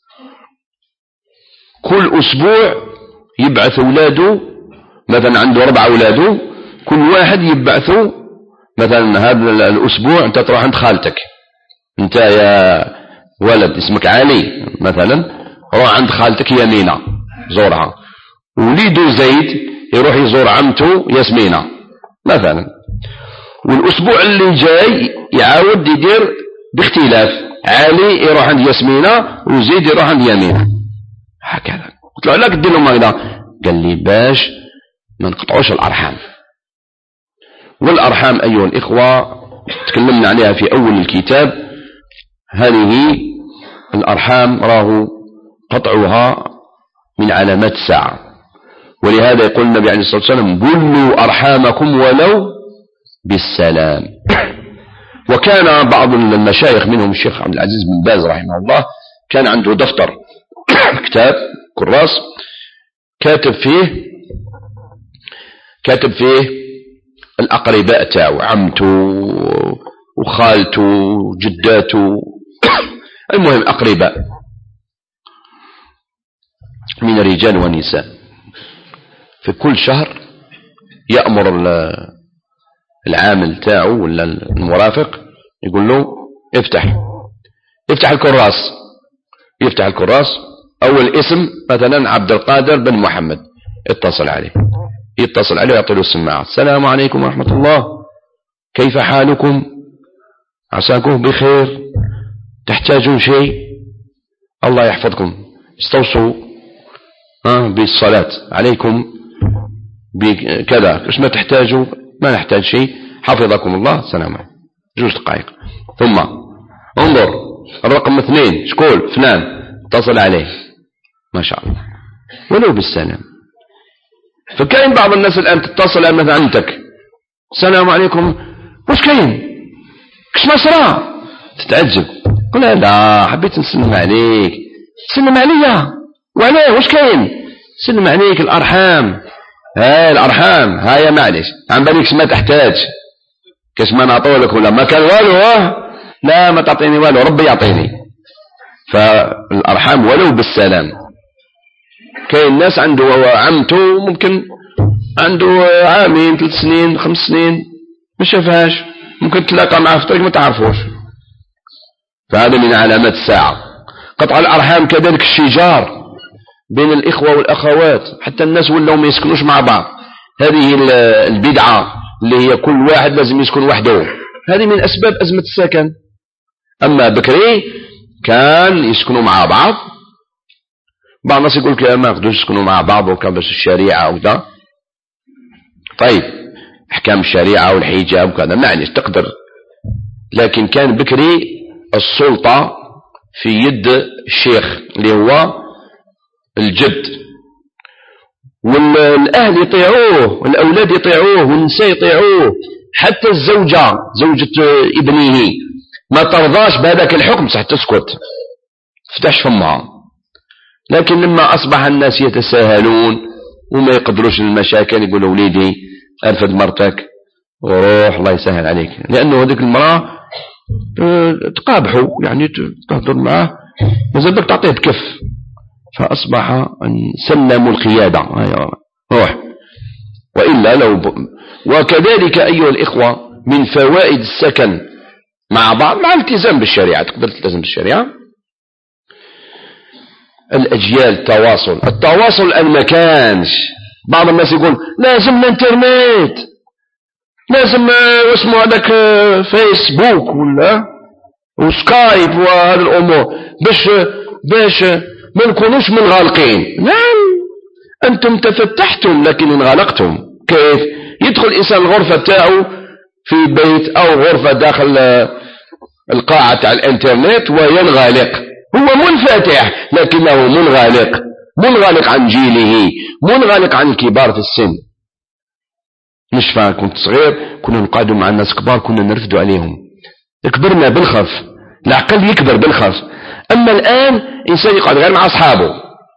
كل أسبوع يبعث أولاده، مثلا عنده 4 أولاده، كل واحد يبعثه مثلا هذا الأسبوع أنت تروح عند خالتك، أنت يا ولد اسمك علي مثلا روح عند خالتك يمينة زورها، وليده زيد يروح يزور عمته ياسمينة مثلا. والأسبوع اللي جاي يعاود يدير باختلاف، علي يروح عند ياسمينة وزيد يروح عند يمينة، هكذا. قلت له لا تدير لهم هكذا، قال لي باش ما نقطعوش الأرحام. والأرحام أيها الإخوة تكلمنا عليها في أول الكتاب، هذه الأرحام راه قطعها من علامات الساعة. ولهذا يقول النبي عليه الصلاة والسلام بلوا أرحامكم ولو بالسلام. وكان بعض المشايخ منهم الشيخ عبد العزيز بن باز رحمه الله كان عنده دفتر كتاب كراس كاتب فيه الأقرباء تاعو، عمته وخالته وجداته المهم أقرباء من الرجال والنساء. في كل شهر يأمر العامل تاعو ولا المرافق يقول له افتح الكراس، أول اسم مثلا عبد القادر بن محمد، يتصل عليه ويعطي له السماعة. السلام عليكم ورحمة الله، كيف حالكم؟ عساكم بخير، تحتاجون شيء؟ الله يحفظكم، استوصوا بالصلاة عليكم بكذا، ايش ما تحتاجوا؟ ما نحتاج شيء، حفظكم الله، سلام عليكم. 2 دقائق ثم انظر الرقم 2 شكون؟ فلان، اتصل عليه ما شاء الله ولو بالسلام. فكاين بعض الناس الآن تتصل مثلا عندك السلام عليكم، وش كاين؟ كش مصرى؟ تتعجب، قل لا حبيت نسلم عليك. سلم عليا وعليه، وش كاين؟ سلم عليك الأرحام. الأرحام هاي معلش عن بالك ما تحتاج، كاش ما نعطولك ولا ما كان والو، لا ما تعطيني والو، ربي يعطيني. فالأرحام ولو بالسلام. كاين ناس عنده عمته ممكن عنده 2 عام 3 سنين 5 سنين ما شافهاش، ممكن تلاقى معه في الطريق ما تعرفوش. فهذا من علامات الساعة. قطع الأرحام كذلك الشجار بين الإخوة والأخوات، حتى الناس ولاو ما يسكنوش مع بعض، هذه البدعة اللي هي كل واحد لازم يسكن وحده، هذه من أسباب أزمة السكن. أما بكري كان يسكنوا مع بعض. بعض الناس يقول لك ما يقدروش يسكنوا مع بعض وكان بس الشريعة وكذا. طيب احكام الشريعة والحجاب وكذا معلش تقدر، لكن كان بكري السلطة في يد الشيخ اللي هو الجد، والأهل يطيعوه والأولاد يطيعوه والنساء يطيعوه، حتى الزوجة زوجة ابنه ما ترضاش بهذاك الحكم صح تسكت فتحش فمها. لكن لما أصبح الناس يتساهلون وما يقدروش المشاكل يقولوا وليدي أرفد مرتك وروح الله يسهل عليك، لأنه هذيك المرأة تقابحوا يعني تهضر معه مازال بك تعطيه بكف، فأصبح أن سلموا القيادة روح. وإلا لو وكذلك أيها الإخوة من فوائد السكن مع بعض مع الالتزام بالشريعة، تقدر تلتزم بالشريعة، الأجيال التواصل الآن ما كانش. بعض الناس يقول لازم الانترنت، لازم اسمه هذاك فيسبوك ولا وسكايب وهذه الأمور باش ما نكونوش منغلقين. نعم أنتم تفتحتم لكن انغلقتم. كيف يدخل الإنسان الغرفة تاعه في بيت أو غرفة داخل القاعة تاع الانترنت وينغلق، هو منفتح لكنه منغلق عن جيله، منغلق عن الكبار في السن. مش فاهم كنت صغير كنا نقعدوا مع الناس كبار كنا نرفدوا عليهم، كبرنا بالخف، العقل يكبر بالخف. أما الآن إنسان يقعد غير مع أصحابه،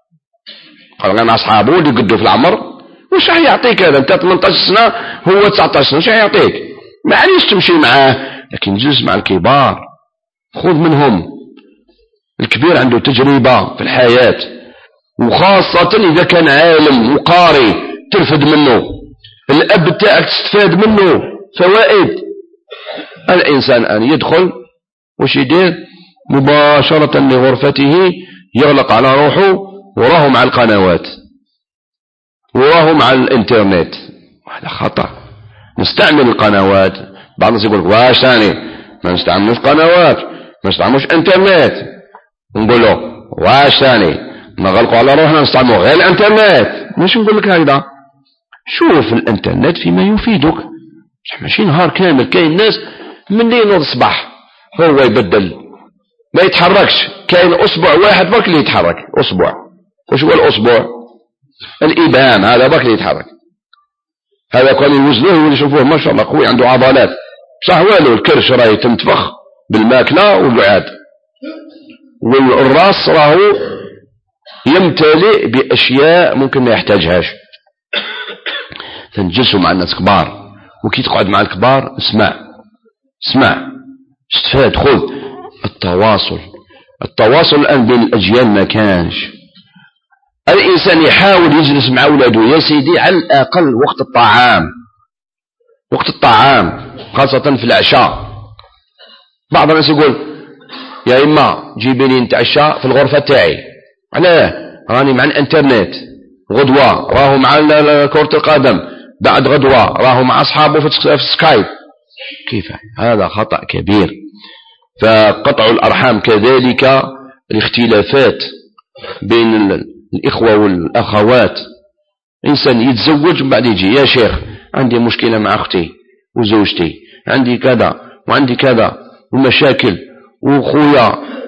اللي قدوا في العمر، وش راح يعطيك هذا؟ أنت 18 سنة هو 19 سنة، وش راح يعطيك؟ معليش تمشي معاه، لكن جلس مع الكبار خذ منهم. الكبير عنده تجربة في الحياة، وخاصة إذا كان عالم وقاري ترفد منه، الأب تاعك تستفاد منه فوائد. الإنسان أن يدخل وش يدير مباشرة لغرفته، يغلق على روحه وراه مع القنوات وراه مع الانترنت. هذا خطأ. نستعمل القنوات. بعض الناس يقول واش ثاني ما نستعملوش قنوات ما نستعملوش انترنت، نقول له واش ثاني نغلقوا على روحنا نستعملوا غير الانترنت. مش نقول لك هكذا، شوف الانترنت فيما يفيدك، ماشي نهار كامل. كاين ناس من لين الصباح هو يبدل ما يتحركش، كاين أسبوع واحد برك اللي يتحرك. أسبوع وش هو الأسبوع؟ الإبهام هذا برك اللي يتحرك. هذا كان يوزنوه ويشوفوه ما شاء الله قوي عنده عضلات، صح والو الكرش راهي تنتفخ بالماكلة والقعاد، والراس راهو يمتلئ بأشياء ممكن ما يحتاجهاش. فنجلسوا مع الناس كبار، وكي تقعد مع الكبار اسمع استفاد خذ. التواصل الآن بين الأجيال ما كانش. الإنسان يحاول يجلس مع أولاده يا سيدي على الأقل وقت الطعام خاصة في العشاء. بعض الناس يقول يا إما جيبي لي نتعشى في الغرفة تاعي، علاه راني مع الانترنت، غدوة راهو مع كرة القدم، بعد غدوة راهو مع أصحابه في سكايب. كيف هذا؟ خطأ كبير. فقطع الأرحام كذلك، الاختلافات بين الإخوة والأخوات. إنسان يتزوج وبعد يجي يا شيخ عندي مشكلة مع أختي وزوجتي، عندي كذا وعندي كذا ومشاكل، وخويا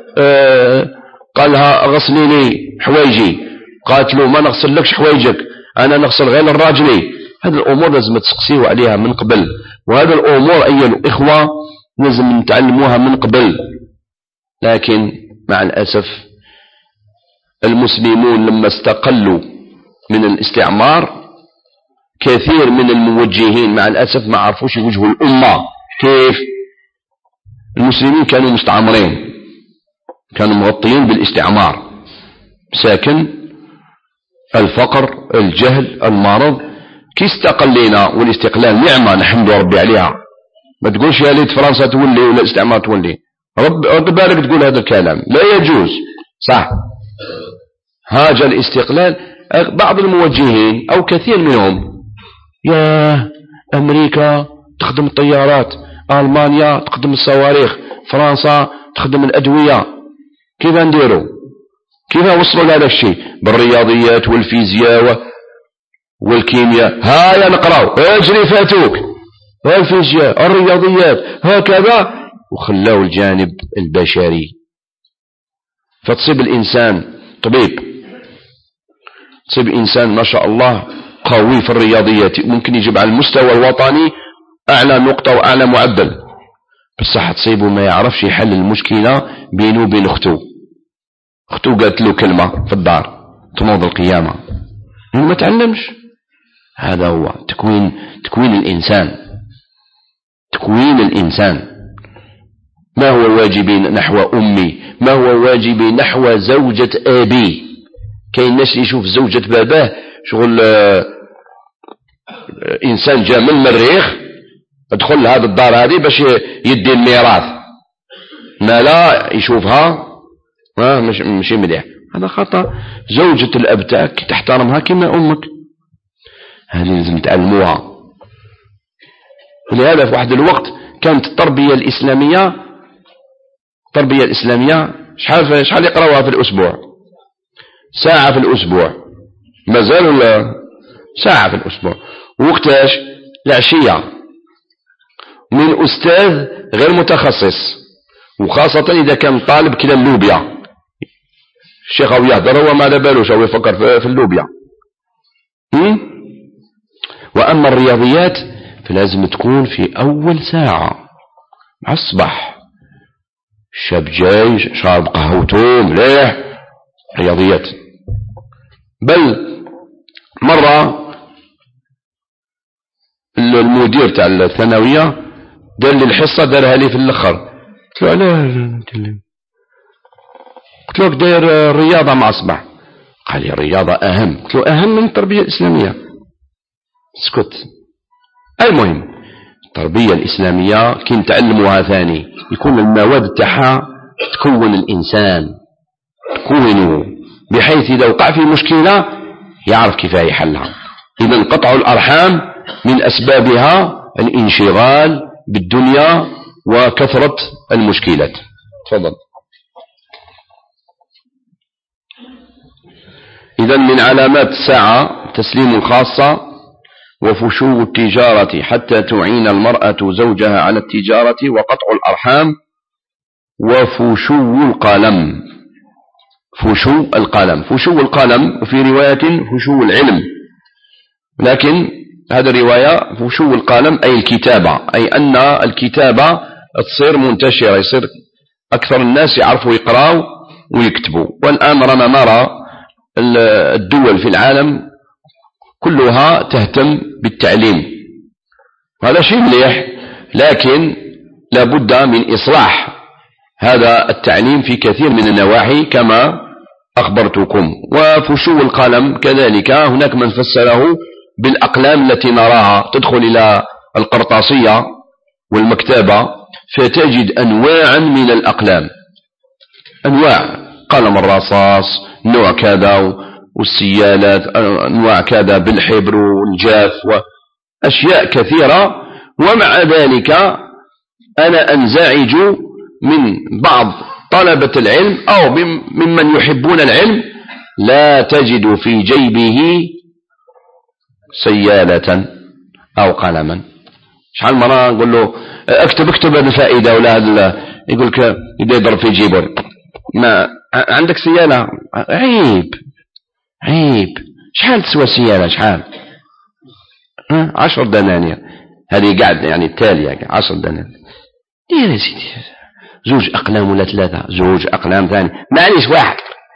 قالها غسلي لي حوايجي، قالت له ما نغسل لكش حوايجك أنا نغسل غير الراجلي. هذه الأمور لازم تسقسيوا عليها من قبل، وهذه الأمور أيها الإخوة لازم نتعلموها من قبل. لكن مع الأسف المسلمون لما استقلوا من الاستعمار كثير من الموجهين مع الأسف ما عرفوش يوجهوا الأمة. كيف؟ المسلمين كانوا مستعمرين، كانوا مغطيين بالاستعمار، ساكن الفقر الجهل المرض. كي استقلينا، والاستقلال نعمة نحمد ربي عليها، ما تقولش يا ليت فرنسا تولي ولا الاستعمار تولي، رب بالك تقول هذا الكلام لا يجوز. صح هاجا الاستقلال. بعض الموجهين أو كثير منهم يا أمريكا تخدم الطيارات، ألمانيا تخدم الصواريخ، فرنسا تخدم الأدوية. كيف نديروا؟ كيف وصلوا لهذا الشيء؟ بالرياضيات والفيزياء والكيمياء. هيا نقراو، اجري فاتوك، الفيزياء الرياضيات هكذا، وخلاو الجانب البشري. فتصيب الإنسان طبيب، تصيب إنسان ما شاء الله قوي في الرياضيات، ممكن يجيب على المستوى الوطني أعلى نقطة وأعلى معدل، بصح تصيبه ما يعرفش يحل المشكلة بينه وبين أخته قالت له كلمة في الدار تنوض القيامة، ما تعلمش. هذا هو تكوين الإنسان. تكوين الإنسان. ما هو واجبي نحو أمي؟ ما هو واجبي نحو زوجة أبي؟ كاين الناس يشوف زوجة باباه شغل إنسان جاء من المريخ ادخل هذا الدار هذه باش يدي الميراث، ما لا يشوفها مش مليح. هذا خطأ. زوجة الأب تاعك تحترمها كما أمك، هذه لازم تعلموها. ولهذا في واحد الوقت كانت التربية الإسلامية شحال يقراوها في الأسبوع؟ ساعة في الأسبوع، مازال ولا ساعة في الأسبوع. وقتاش؟ العشية، من أستاذ غير متخصص، وخاصة إذا كان طالب كلا اللوبيا. الشيخ أو يهدر هو ما بالوش أو يفكر في اللوبيا. وأما الرياضيات فلازم تكون في أول ساعة مع الصباح، شاب جاي شارب قهوته مليح رياضيات. بل مرة المدير تاع الثانوية دار لي الحصة، دارها لي في الأخر، قلت له علاه؟ قلت له داير الرياضة مع الصباح. قال لي الرياضة أهم. قلت له أهم من التربية الإسلامية؟ اسكت. المهم التربية الإسلامية كي نتعلموها ثاني يكون المواد تاعها تكون الإنسان، تكونه بحيث إذا وقع في مشكلة يعرف كيف يحلها. إذا قطع الأرحام من أسبابها الانشغال بالدنيا وكثرة المشكلات. تفضل. إذا من علامات الساعة تسليم الخاصة وفشو التجارة حتى تعين المرأة زوجها على التجارة، وقطع الأرحام، وفشو القلم. فشو القلم، وفي رواية فشو العلم، لكن هذا الرواية فشو القلم أي الكتابة، أي أن الكتابة تصير منتشرة، يصير أكثر الناس يعرفوا يقرأوا ويكتبوا. والآن رانا نرى الدول في العالم كلها تهتم بالتعليم، هذا شيء مليح، لكن لابد من إصلاح هذا التعليم في كثير من النواحي كما أخبرتكم. وفشو القلم كذلك هناك من فسره بالأقلام التي نراها، تدخل إلى القرطاسية والمكتبة فتجد أنواعا من الأقلام، أنواع، قلم الرصاص نوع كذا، والسيالات أنواع كذا بالحبر والجاف وأشياء كثيرة. ومع ذلك أنا أنزعج من بعض طلبة العلم أو ممن يحبون العلم لا تجد في جيبه سيالة أو قلما. شحال مرة نقول له اكتب هذه الفائدة ولا هذا، يقول لك يضرب في جيبه، ما عندك سيالة؟ عيب. شحال تسوى السيالة؟ شحال؟ 10 دنانير. هذه قاعد يعني التالية 10 دنانير. دير يا سيدي 2 أقلام ولا 3، 2 أقلام ثاني، معليش واحد،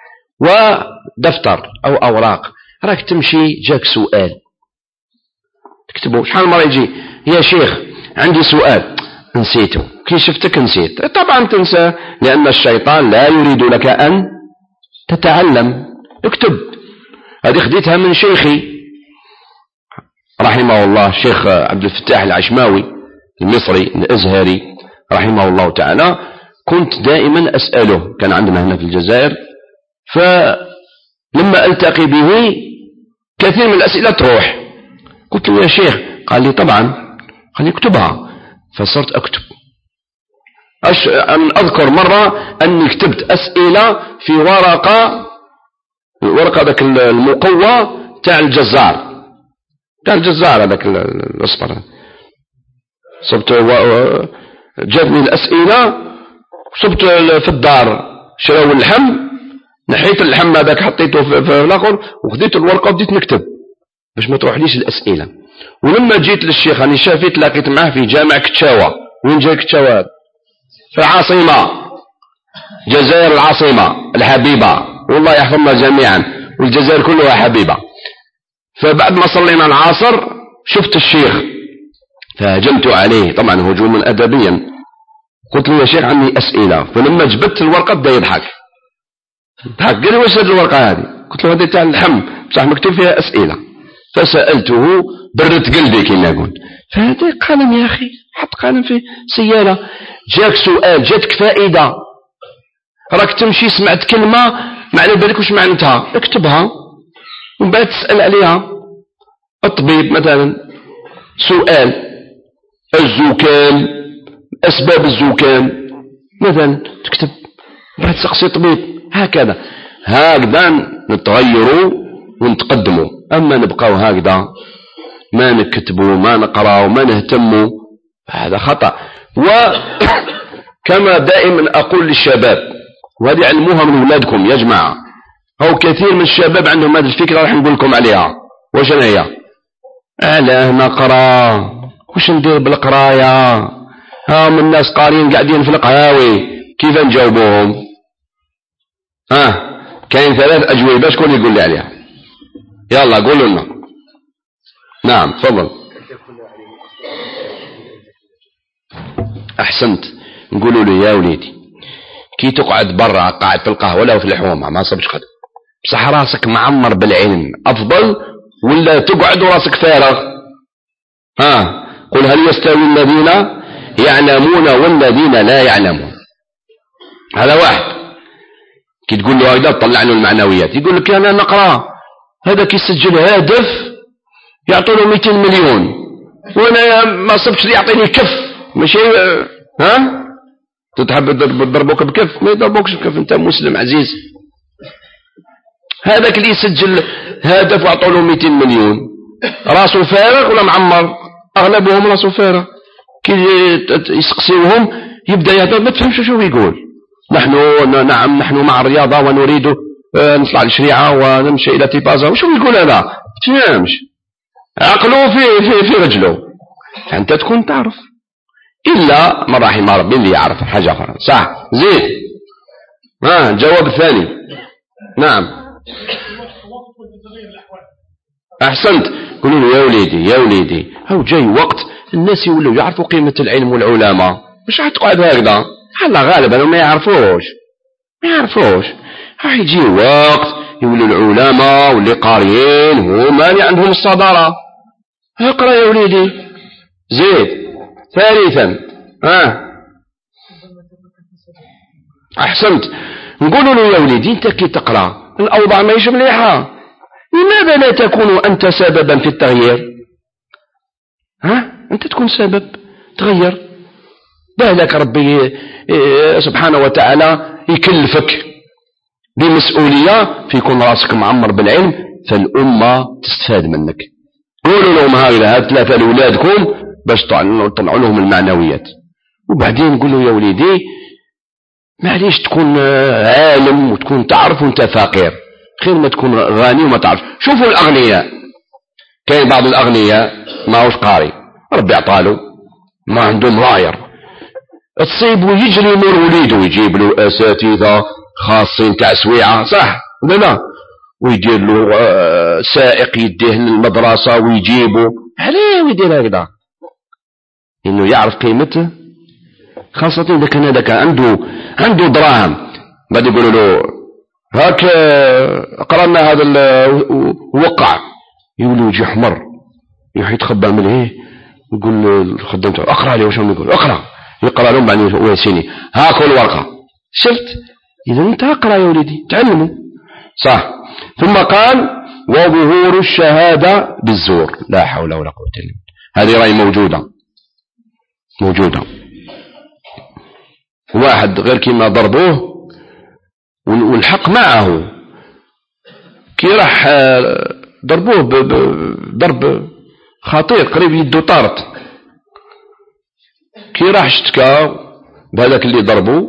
ودفتر أو أوراق، راك تمشي جاك سؤال تكتبه. شحال مرة يجي يا شيخ عندي سؤال نسيته، كي شفتك نسيت. طبعا تنسى، لأن الشيطان لا يريد لك أن تتعلم. اكتب. هذه خديتها من شيخي رحمه الله، الشيخ عبد الفتاح العشماوي المصري الأزهري رحمه الله تعالى. كنت دائما أسأله، كان عندنا هنا في الجزائر، فلما ألتقي به كثير من الأسئلة تروح. قلت له يا شيخ، قال لي طبعا، قال لي اكتبها. فصرت أن أذكر مرة أني كتبت أسئلة في ورقة ذاك المقوى تاع الجزار هذاك الأصفر. صبت جاتني الأسئلة صبت في الدار شراو اللحم، نحيت اللحم هذاك حطيته في الآخر وخديت الورقة وبديت نكتب باش ما تروحليش الأسئلة. ولما جيت للشيخ أنا شافيت لقيت معه في جامع كتشاوة. وين جاي كتشاوة؟ في العاصمة الجزائر، العاصمة الحبيبة، والله يحفظنا جميعا والجزائر كلها حبيبة. فبعد ما صلينا العصر شفت الشيخ فهجمت عليه طبعا هجوما أدبيا، قلت له يا شيخ عندي أسئلة. فلما جبت الورقة بدا يضحك قال لي واش هذه الورقة هذه؟ قلت له هذه تاع اللحم بصح مكتوب فيها أسئلة. فسألته برت قلبي كما يقول، فهذا قلم يا أخي حط قلم في سيالة، جاك سؤال جاتك فائدة، راك تمشي سمعت كلمة ما على بالك واش معناتها اكتبها ومن بعد تسأل عليها. الطبيب مثلا سؤال الزكام، أسباب الزكام مثلا تكتب بعد تسقسي طبيب. هكذا نتغيروا ونتقدموا. أما نبقاو هكذا ما نكتبوا ما نقراو ما نهتموا هذا خطأ. وكما دائما أقول للشباب وهذه علموها من أولادكم يا جماعة، أو كثير من الشباب عندهم هذه الفكرة راح نقول لكم عليها. واش هي؟ علاه نقرا؟ واش ندير بالقراية؟ هم الناس قارين قاعدين في القهاوي كيف نجاوبوهم؟ كاين 3 أجوبة شكون يقول لي عليها؟ يلا قولوا لنا. نعم تفضل. أحسنت. نقولوا له يا وليدي كي تقعد برا قاعد في القهوة ولا في الحومة ما صبش قدم بصح راسك معمر بالعلم أفضل ولا تقعد وراسك فارغ؟ قل هل يستوي الذين يعلمون والذين لا يعلمون؟ هذا واحد. كي تقول له هذا طلع له المعنويات يقول لك أنا نقرأ، هذا كي يسجل هادف يعطونه 200 مليون وانا ما صبتش لي يعطيني كف. ماشي تتحب تضربوك بكف؟ ما يضربوكش بكف، انت مسلم عزيز. هذاك اللي يسجل هدف وعطوله 200 مليون راسه فارغ ولا معمر؟ اغلبهم راسه فارغ. كي يسقسيوهم يبدا يهضر ما تفهمش شو يقول. نحن مع الرياضة ونريد نطلع للشريعة ونمشي الى تيبازا. وشو يقول هذا؟ ما تفهمش، عقله في رجله. فانت تكون تعرف إلا من رحم ربي اللي يعرف حاجة أخرى. صح زيد. الجواب الثاني. نعم أحسنت. قولوا له يا وليدي هو جاي وقت الناس يولوا يعرفوا قيمة العلم والعلماء، مش راح تقعد هكذا. حلا غالبا ما يعرفوش راح يجي وقت يولوا العلماء واللي قاريين هما اللي عندهم الصدارة. اقرأ يا وليدي. زيد. ثالثا أحسنت. نقولوا له يا وليدي انت كي تقرأ الأوضاع ماهيش مليحة، لماذا لا تكون أنت سببا في التغيير؟ أنت تكون سبب تغير. بالك ربي سبحانه وتعالى يكلفك بمسؤولية في يكون راسك معمر بالعلم فالأمة تستفاد منك. قولوا لهم هذا 3 لأولادكم باش طلعوا لهم المعنويات. وبعدين نقول له يا وليدي معليش تكون عالم وتكون تعرف وانت فقير، خير ما تكون غني وما تعرف. شوفوا الأغنياء، كاين بعض الأغنياء ما هوش قاري ربي عطاله ما عندهم راير، تصيب ويجري مور وليده ويجيب له أساتذة خاصين تاع سويعة صح ولا لا، ويدير له سائق يديه للمدرسة ويجيبه. عليه ويدير هكذا إنه يعرف قيمته، خاصة إذا كان هذاك عنده دراهم. بعد يقولوا له هاك قرأنا هذا الوقع، يقولوا يجي حمر يتخبى من ايه، يقول الخدام تاعو اقرا عليه واش يقول اقرا، يقرا لهم بعدين ويسيني هاكو الورقة. شفت؟ إذا أنت اقرا يا وليدي تعلموا صح. ثم قال وظهور الشهادة بالزور. لا حول ولا قوة إلا بالله. هذه رأي موجودة. واحد غير كيما ضربوه والحق معه، كي راح ضربوه بضرب خطير قريب يدو طارت، كي راح اشتكى بهذاك اللي ضربوه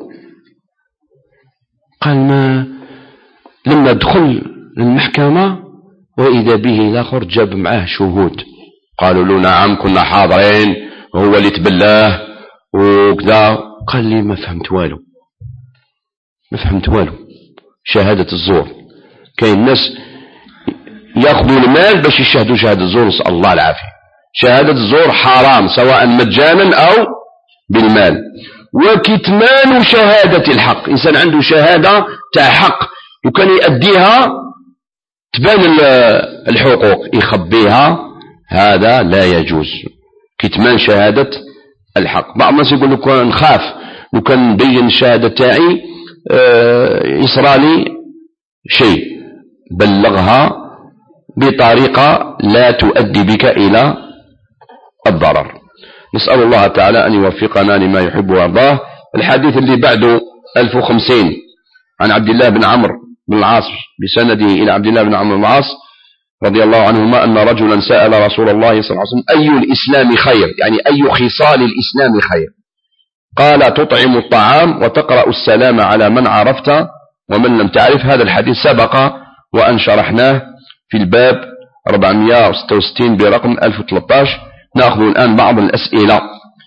قال ما لما دخل المحكمة وإذا به الآخر جاب معاه شهود قالوا له نعم كنا حاضرين هو اللي تبلاه وكذا. قال لي ما فهمت والو، ما فهمت والو. شهادة الزور، كاين الناس ياخذوا المال باش يشهدوا شهادة الزور، نسأل الله العافية. شهادة الزور حرام سواء مجانا أو بالمال. وكتمان شهادة الحق، إنسان عنده شهادة تاع حق وكان يؤديها تبان الحقوق يخبيها، هذا لا يجوز. كتمان شهادة الحق. بعض الناس يقول لك نخاف لو كان نبين الشهادة تاعي يصرالي شيء، بلغها بطريقة لا تؤدي بك إلى الضرر. نسأل الله تعالى أن يوفقنا لما يحب ويرضاه. الحديث اللي بعده 1050 عن عبد الله بن عمرو بن العاص بسنده إلى عبد الله بن عمرو بن العاص رضي الله عنهما أن رجلا سأل رسول الله صلى الله عليه وسلم أي الإسلام خير، يعني أي خصال الإسلام خير؟ قال تطعم الطعام وتقرأ السلام على من عرفت ومن لم تعرف. هذا الحديث سبق وأن شرحناه في الباب 466 برقم 1013. نأخذ الآن بعض الأسئلة.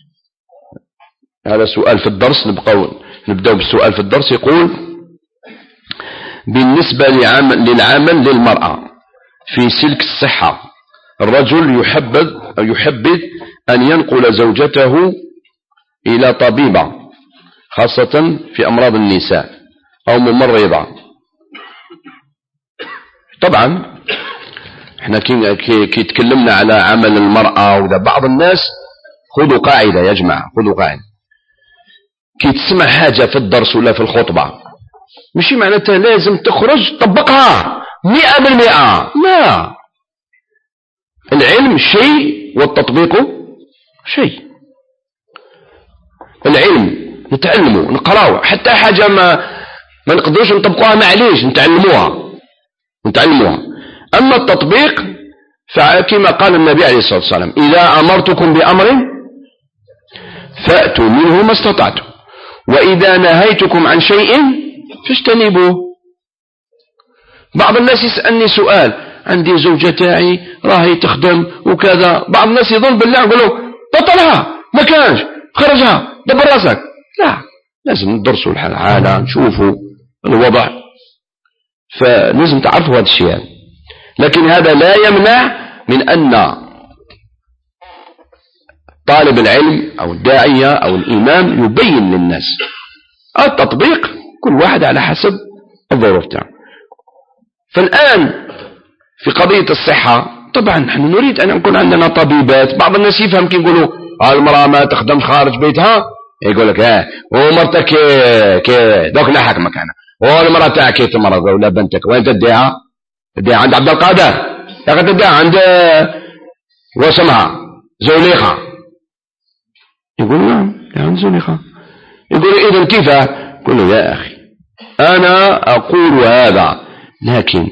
هذا سؤال في الدرس، نبدأ بالسؤال في الدرس. يقول بالنسبة للعمل للمرأة في سلك الصحة، الرجل يحبذ أن ينقل زوجته إلى طبيبة خاصة في أمراض النساء أو ممرضة. طبعا احنا كي تكلمنا على عمل المرأة وذا، بعض الناس خذوا قاعدة يا جماعة، خذوا قاعدة. كي تسمع حاجة في الدرس ولا في الخطبة مش معناتها لازم تخرج طبقها 100%. لا، العلم شيء والتطبيق شيء. العلم نتعلمه نقرأه، حتى حاجة ما نقدروش نطبقوها معليش نتعلموها. أما التطبيق فكما قال النبي عليه الصلاة والسلام إذا أمرتكم بأمر فأتوا منه ما استطعتم وإذا نهيتكم عن شيء فاجتنبوه. بعض الناس يسألني سؤال، عندي زوجة تاعي راهي تخدم وكذا، بعض الناس يظن بالله يقولوا بطلها ما كانش خرجها دبر راسك. لا، لازم ندرسوا الحالة نشوفوا الوضع، فلازم تعرفوا هذا الشيء. لكن هذا لا يمنع من أن طالب العلم أو الداعية أو الإمام يبين للناس. التطبيق كل واحد على حسب الظروف تاعه. فالآن في قضية الصحة طبعا نحن نريد أن يكون عندنا طبيبات. بعض الناس يفهم كي يقولوا المرأة ما تخدم خارج بيتها، يقول لك ومرتك كي دوك نحك مكانها، والمرأة تاعك كي تمرض ولا بنتك وين تديها؟ تديها عند عبد القادر، يا أخي تديها عند واسمها زوليخة. يقول نعم عند زوليخة. يقول إذن كيف؟ يقول له يا أخي أنا أقول هذا، لكن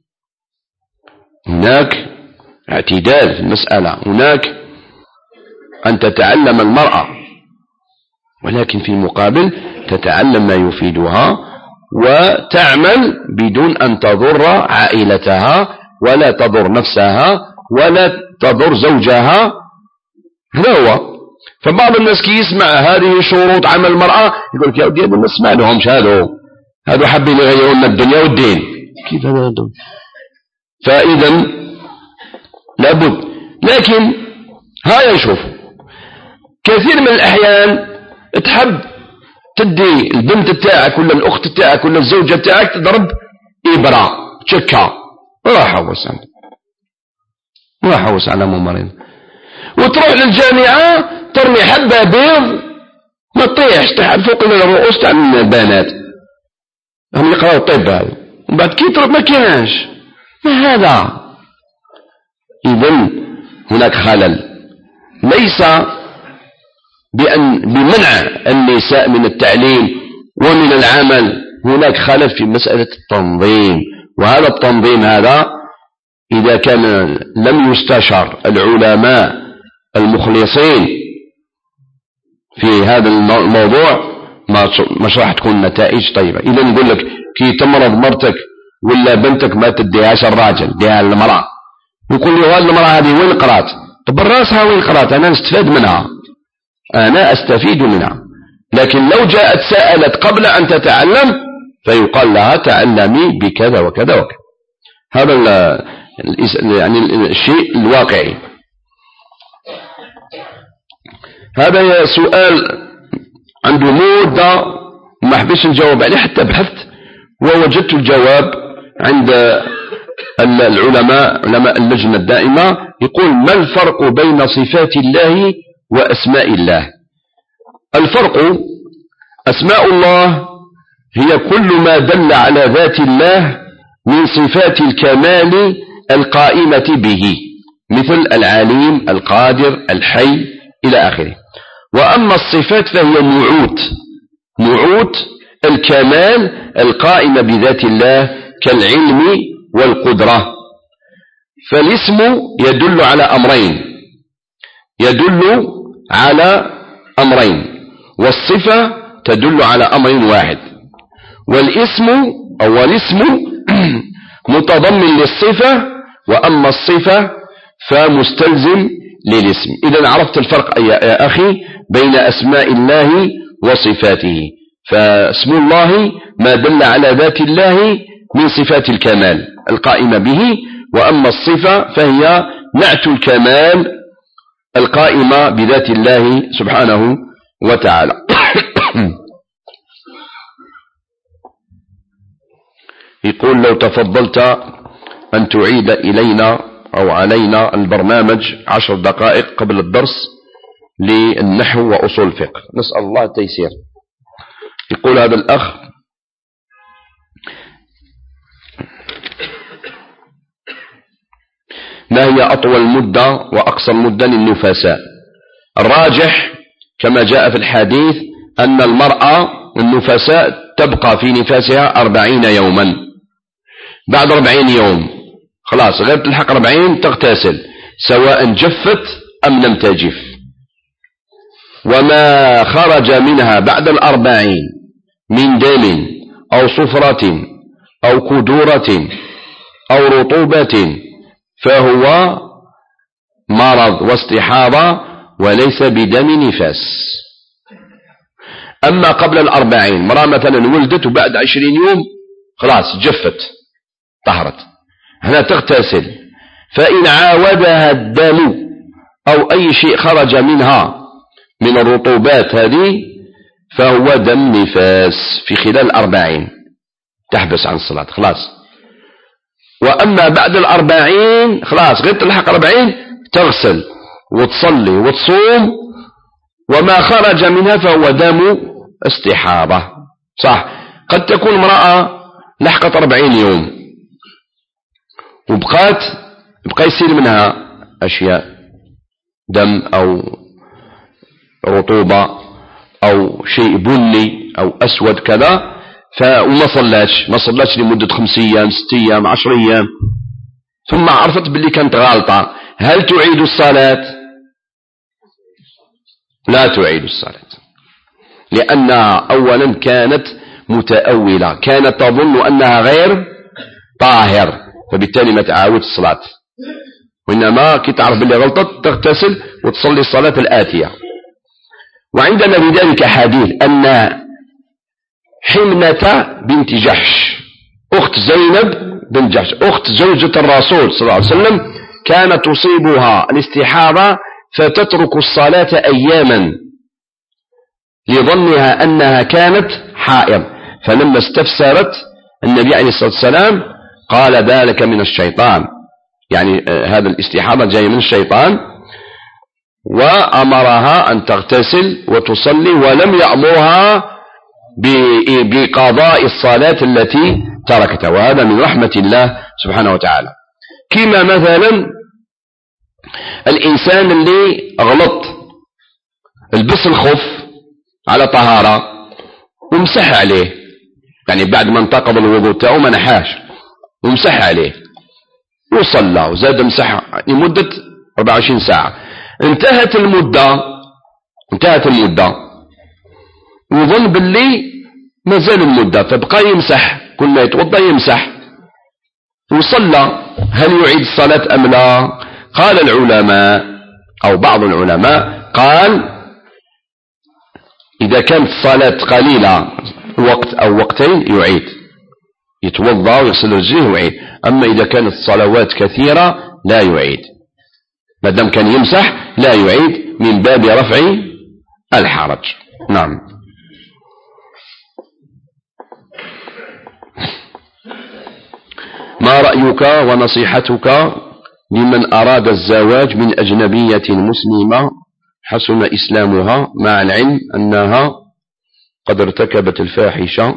هناك اعتدال في المسألة. هناك أن تتعلم المرأة، ولكن في المقابل تتعلم ما يفيدها وتعمل بدون أن تضر عائلتها ولا تضر نفسها ولا تضر زوجها. هذا هو. فبعض الناس كي يسمع هذه شروط عمل المرأة يقول لك يا ودي ما نسمع لهمش، هذا حابين يغيرون لنا الدنيا والدين. كيف هذا الدين؟ فإذا لابد. لكن هاي شوف، كثير من الأحيان تحب تدي البنت تاعك ولا الأخت تاعك ولا الزوجة تاعك تضرب إبرة تشكى، ما حوس على ممرض، وتروح للجامعة ترمي حبة بيض ما تطيحش فوق الرؤوس تاع البنات، هم يقراوا الطب هذا، وبعد كي تضرب ما كانش. ما هذا؟ إذن هناك خلل. ليس بمنع النساء من التعليم ومن العمل، هناك خلل في مسألة التنظيم. وهذا التنظيم هذا إذا كان لم يستشر العلماء المخلصين في هذا الموضوع ما راح تكون نتائج طيبة. إذا نقول لك كي تمرض مرتك ولا بنتك ما تديهاش الراجل، ديها المرأة. يقول لي هذه المرأة هذه وين قرات؟ طب راسها وين قرات؟ أنا استفاد منها، أنا أستفيد منها. لكن لو جاءت سألت قبل أن تتعلم فيقال لها تعلمي بكذا وكذا وكذا. هذا يعني الشيء الواقعي. هذا سؤال عنده مدة ما حبيش نجاوب عليه حتى بحثت ووجدت الجواب عند علماء اللجنة الدائمة. يقول: ما الفرق بين صفات الله وأسماء الله؟ الفرق: أسماء الله هي كل ما دل على ذات الله من صفات الكمال القائمة به، مثل العليم، القادر، الحي إلى آخره. وأما الصفات فهي نعوت الكمال القائمة بذات الله كالعلم والقدرة. فالاسم يدل على أمرين، والصفة تدل على أمر واحد. والاسم متضمن للصفة، وأما الصفة فمستلزم للاسم. إذا عرفت الفرق يا أخي بين أسماء الله وصفاته. فاسم الله ما دل على ذات الله من صفات الكمال القائمة به، وأما الصفة فهي نعت الكمال القائمة بذات الله سبحانه وتعالى. يقول: لو تفضلت أن تعيد إلينا أو علينا البرنامج 10 دقائق قبل الدرس للنحو وأصول الفقه، نسأل الله التيسير. يقول هذا الأخ: ما هي أطول مدة وأقصر مدة للنفساء؟ الراجح كما جاء في الحديث أن المرأة النفساء تبقى في نفاسها 40 يوما. بعد 40 يوم خلاص غير تلحق 40 تغتسل، سواء جفت أم لم تجف. وما خرج منها بعد 40 من دم أو صفرة أو كدورة أو رطوبة فهو مرض واستحاضة وليس بدم نفاس. أما قبل 40 مرأة مثلا ولدت وبعد 20 يوم خلاص جفت طهرت، هنا تغتسل. فإن عاودها الدم أو أي شيء خرج منها من الرطوبات هذه فهو دم نفاس في خلال 40 تحبس عن الصلاة خلاص. وأما بعد 40 خلاص غير تلحق 40 تغسل وتصلي وتصوم، وما خرج منها فهو دم استحاضة. صح، قد تكون امرأة لحقت 40 يوم بقى يصير منها أشياء دم أو رطوبة أو شيء بني أو أسود كذا، وما صلاتش لمدة 5 أيام 6 أيام 10 أيام، ثم عرفت باللي كانت غالطة. هل تعيد الصلاة؟ لا تعيد الصلاة، لأنها أولا كانت متأولة، كانت تظن أنها غير طاهر، فبالتالي ما تعاود الصلاة. وإنما كي تعرف باللي غلطت تغتسل وتصلي الصلاة الآتية. وعندنا بذلك حديث أن حمنة بنت جحش أخت زينب بن جحش أخت زوجة الرسول صلى الله عليه وسلم كانت تصيبها الاستحاضة فتترك الصلاة أياما لظنها أنها كانت حائض، فلما استفسرت النبي عليه الصلاة والسلام قال ذلك من الشيطان، يعني هذا الاستحاضة جاي من الشيطان، وأمرها أن تغتسل وتصلي، ولم يأمرها بقضاء الصلاة التي تركتها. وهذا من رحمة الله سبحانه وتعالى. كما مثلا الإنسان اللي غلط البس الخف على طهارة ومسح عليه، يعني بعد ما انتقض الوضوء تاعه ما نحاش ومسح عليه وصلى وزاد مسح لمدة 24 ساعة. انتهت المدة وظن باللي ما زال المدة، فبقى يمسح كل ما يتوضا يمسح وصلى. هل يعيد الصلاة أم لا؟ قال العلماء أو بعض العلماء قال إذا كانت الصلاة قليلة وقت أو وقتين يعيد، يتوضا ويغسل رجليه ويعيد. أما إذا كانت الصلوات كثيرة لا يعيد، ما دام كان يمسح لا يعيد من باب رفع الحرج. نعم. ما رأيك ونصيحتك لمن أراد الزواج من أجنبية مسلمة حسن إسلامها مع العلم أنها قد ارتكبت الفاحشة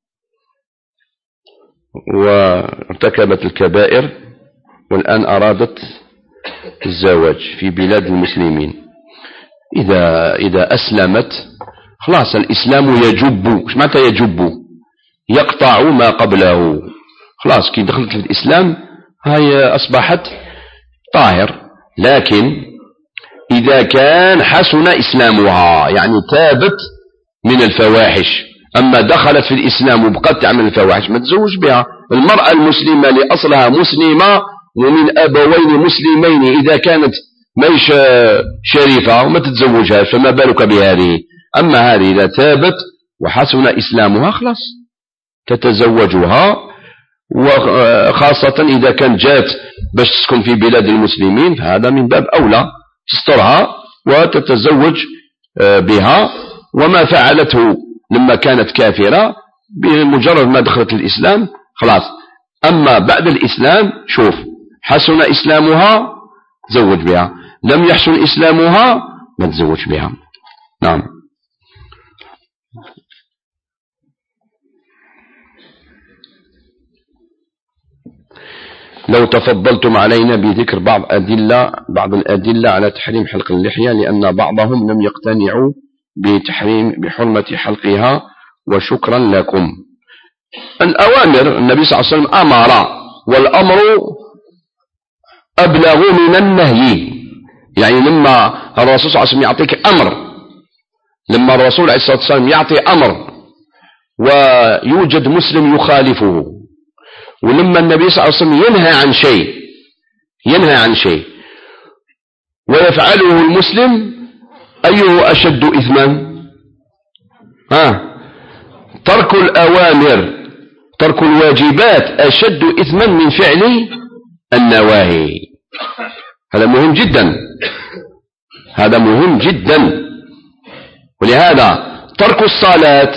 وارتكبت الكبائر والآن أرادت الزواج في بلاد المسلمين؟ إذا أسلمت خلاص الإسلام يجب. ايش معنى يجب؟ يقطع ما قبله. خلاص كي دخلت في الإسلام هاي أصبحت طاهر. لكن إذا كان حسن إسلامها يعني تابت من الفواحش، أما دخلت في الإسلام وبقت تعمل الفواحش ما تزوج بها. المرأة المسلمة لأصلها مسلمة ومن أبوين مسلمين إذا كانت مش شريفة وما تتزوجها فما بالك بهذه. أما هذه إذا تابت وحسن إسلامها خلاص تتزوجها، وخاصة إذا كان جات باش تسكن في بلاد المسلمين فهذا من باب أولى تسترها وتتزوج بها. وما فعلته لما كانت كافرة بمجرد ما دخلت الإسلام خلاص. أما بعد الإسلام شوف حسن إسلامها تزوج بها، لم يحسن إسلامها ما تزوج بها. نعم. لو تفضلتم علينا بذكر بعض الأدلة على تحريم حلق اللحية، لأن بعضهم لم يقتنعوا بحرمة حلقها، وشكرا لكم. الأوامر النبي صلى الله عليه وسلم أمر، والأمر أبلغ من النهي. يعني لما الرسول صلى الله عليه وسلم يعطيك أمر، لما الرسول عليه الصلاة والسلام يعطي أمر ويوجد مسلم يخالفه، ولما النبي صلى الله عليه وسلم ينهى عن شيء ويفعله المسلم، أيه أشد إثما؟ ترك الأوامر، ترك الواجبات أشد إثما من فعل النواهي. هذا مهم جدا، هذا مهم جدا. ولهذا ترك الصلاة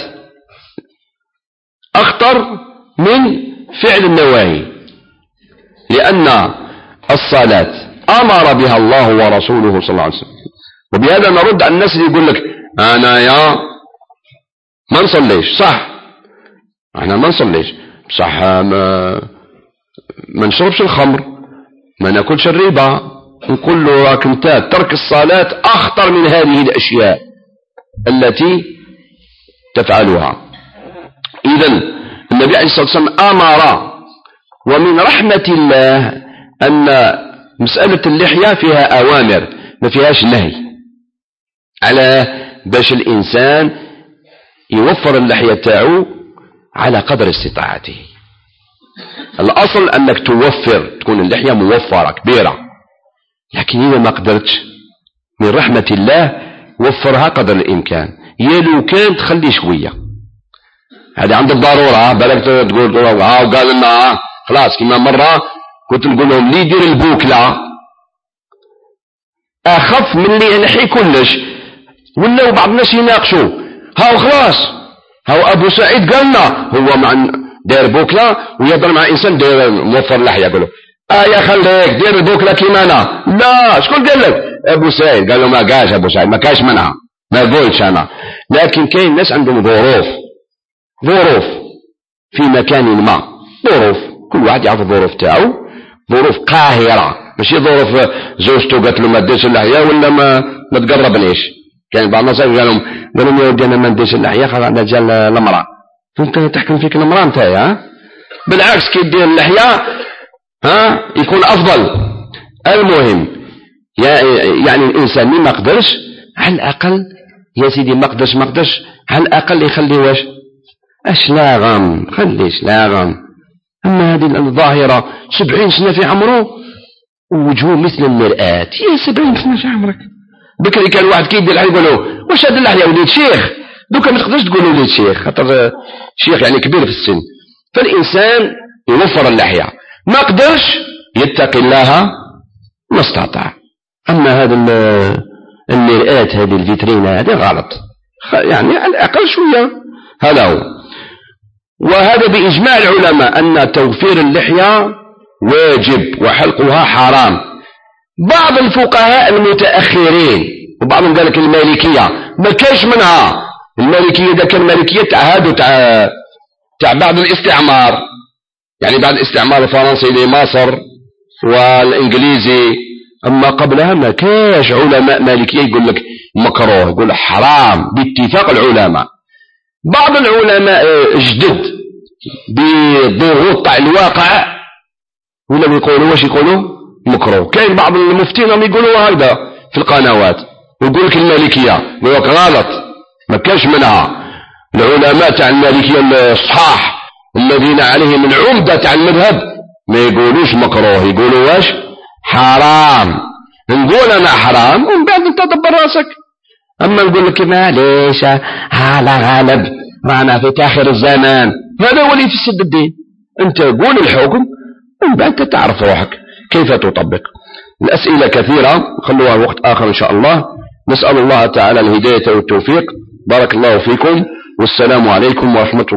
أخطر من فعل النواهي، لأن الصلاة أمر بها الله ورسوله صلى الله عليه وسلم. وبهذا نرد على الناس اللي يقول لك أنا يا ما نصليش. صح، احنا ما نصليش صح، ما نشربش الخمر، ما ناكلش الربا. نقول له راك انت ترك الصلاة أخطر من هذه الأشياء التي تفعلها. إذن النبي عليه الصلاة والسلام أمر. ومن رحمة الله أن مسألة اللحية فيها أوامر ما فيهاش نهي، على باش الإنسان يوفر اللحية تاعو على قدر استطاعته. الأصل أنك توفر، تكون اللحية موفرة كبيرة، لكن إذا ما قدرتش من رحمة الله وفرها قدر الإمكان. يلو كان تخلي شوية، هذه عند الضرورة. بالك تقول وقال لنا خلاص. كما مرة كنت نقول لهم لي يدير البوكلة أخف من اللي ينحي كلش، ولاو بعض الناس يناقشوا هاو خلاص، هاو أبو سعيد قالنا هو مع داير بوكلة ويضل مع إنسان داير موفر لحية، يقولوا يا خليك دير البوكلة كيما أنا. لا، شكون قال لك؟ أبو سعيد. قال له ما قاش أبو سعيد، ما كاش منها، ما قولش أنا. لكن كاين ناس عندهم ظروف في مكان ما، ظروف كل واحد يعرف الظروف تاعو، ظروف قاهرة، ماشي ظروف زوجته قالت له ما ديرش اللحية ولا ما تقربنيش. كان بعض الناس قالوا يا ودي انا ما نديرش اللحيه خاطر عندها جال المراه. انت تحكم فيك المراه انت بالعكس كي دير اللحيه يكون افضل. المهم يعني الانسان مين ما قدرش على الاقل يا سيدي ما قدرش على الاقل يخلي واش اشلاغم، خلي اشلاغم. اما هذه الظاهره 70 سنه في عمره ووجهه مثل المرآة. يا 70 سنه في عمرك. بكري كان واحد كيدير اللحيه يقول له واش هذا اللحيه يا وليد شيخ، دوكا ما تقدرش تقول وليد شيخ خاطر شيخ يعني كبير في السن. فالانسان يوفر اللحيه، ما قدرش يتقي الله ما استطاع. اما هذا المرآة هذه الفيترينا هذه غلط، يعني على الاقل شويه هذا هو. وهذا باجماع العلماء ان توفير اللحيه واجب وحلقها حرام. بعض الفقهاء المتاخرين وبعضهم قال لك المالكيه ما كاش منها. المالكيه ده كان مالكيه تعهد تاع بعد الاستعمار، يعني بعد الاستعمار الفرنسي لمصر والانجليزي. اما قبلها ما كاش علماء مالكيه يقول لك مكروه، يقول حرام باتفاق العلماء. بعض العلماء جدد بضغوط تاع الواقع ولا يقولوا واش يقولوا مكروه. كاين بعض المفتين يقولوا هكذا في القنوات ويقول لك المالكيه يقول لك غلط ما كاش منها. العلماء تاع المالكيه الصحاح الذين عليهم العمده تاع المذهب ما يقولوش مكروه، يقولوا واش حرام. نقول انا حرام ومن بعد انت دبر راسك. اما نقول لك معليش على غالب رانا في اخر الزمان، هذا هو اللي يفسد الدين. انت قول الحكم ومن بعد تعرف روحك كيف تطبق. الاسئله كثيره خلوها وقت اخر ان شاء الله. نسال الله تعالى الهدايه والتوفيق. بارك الله فيكم والسلام عليكم ورحمه الله.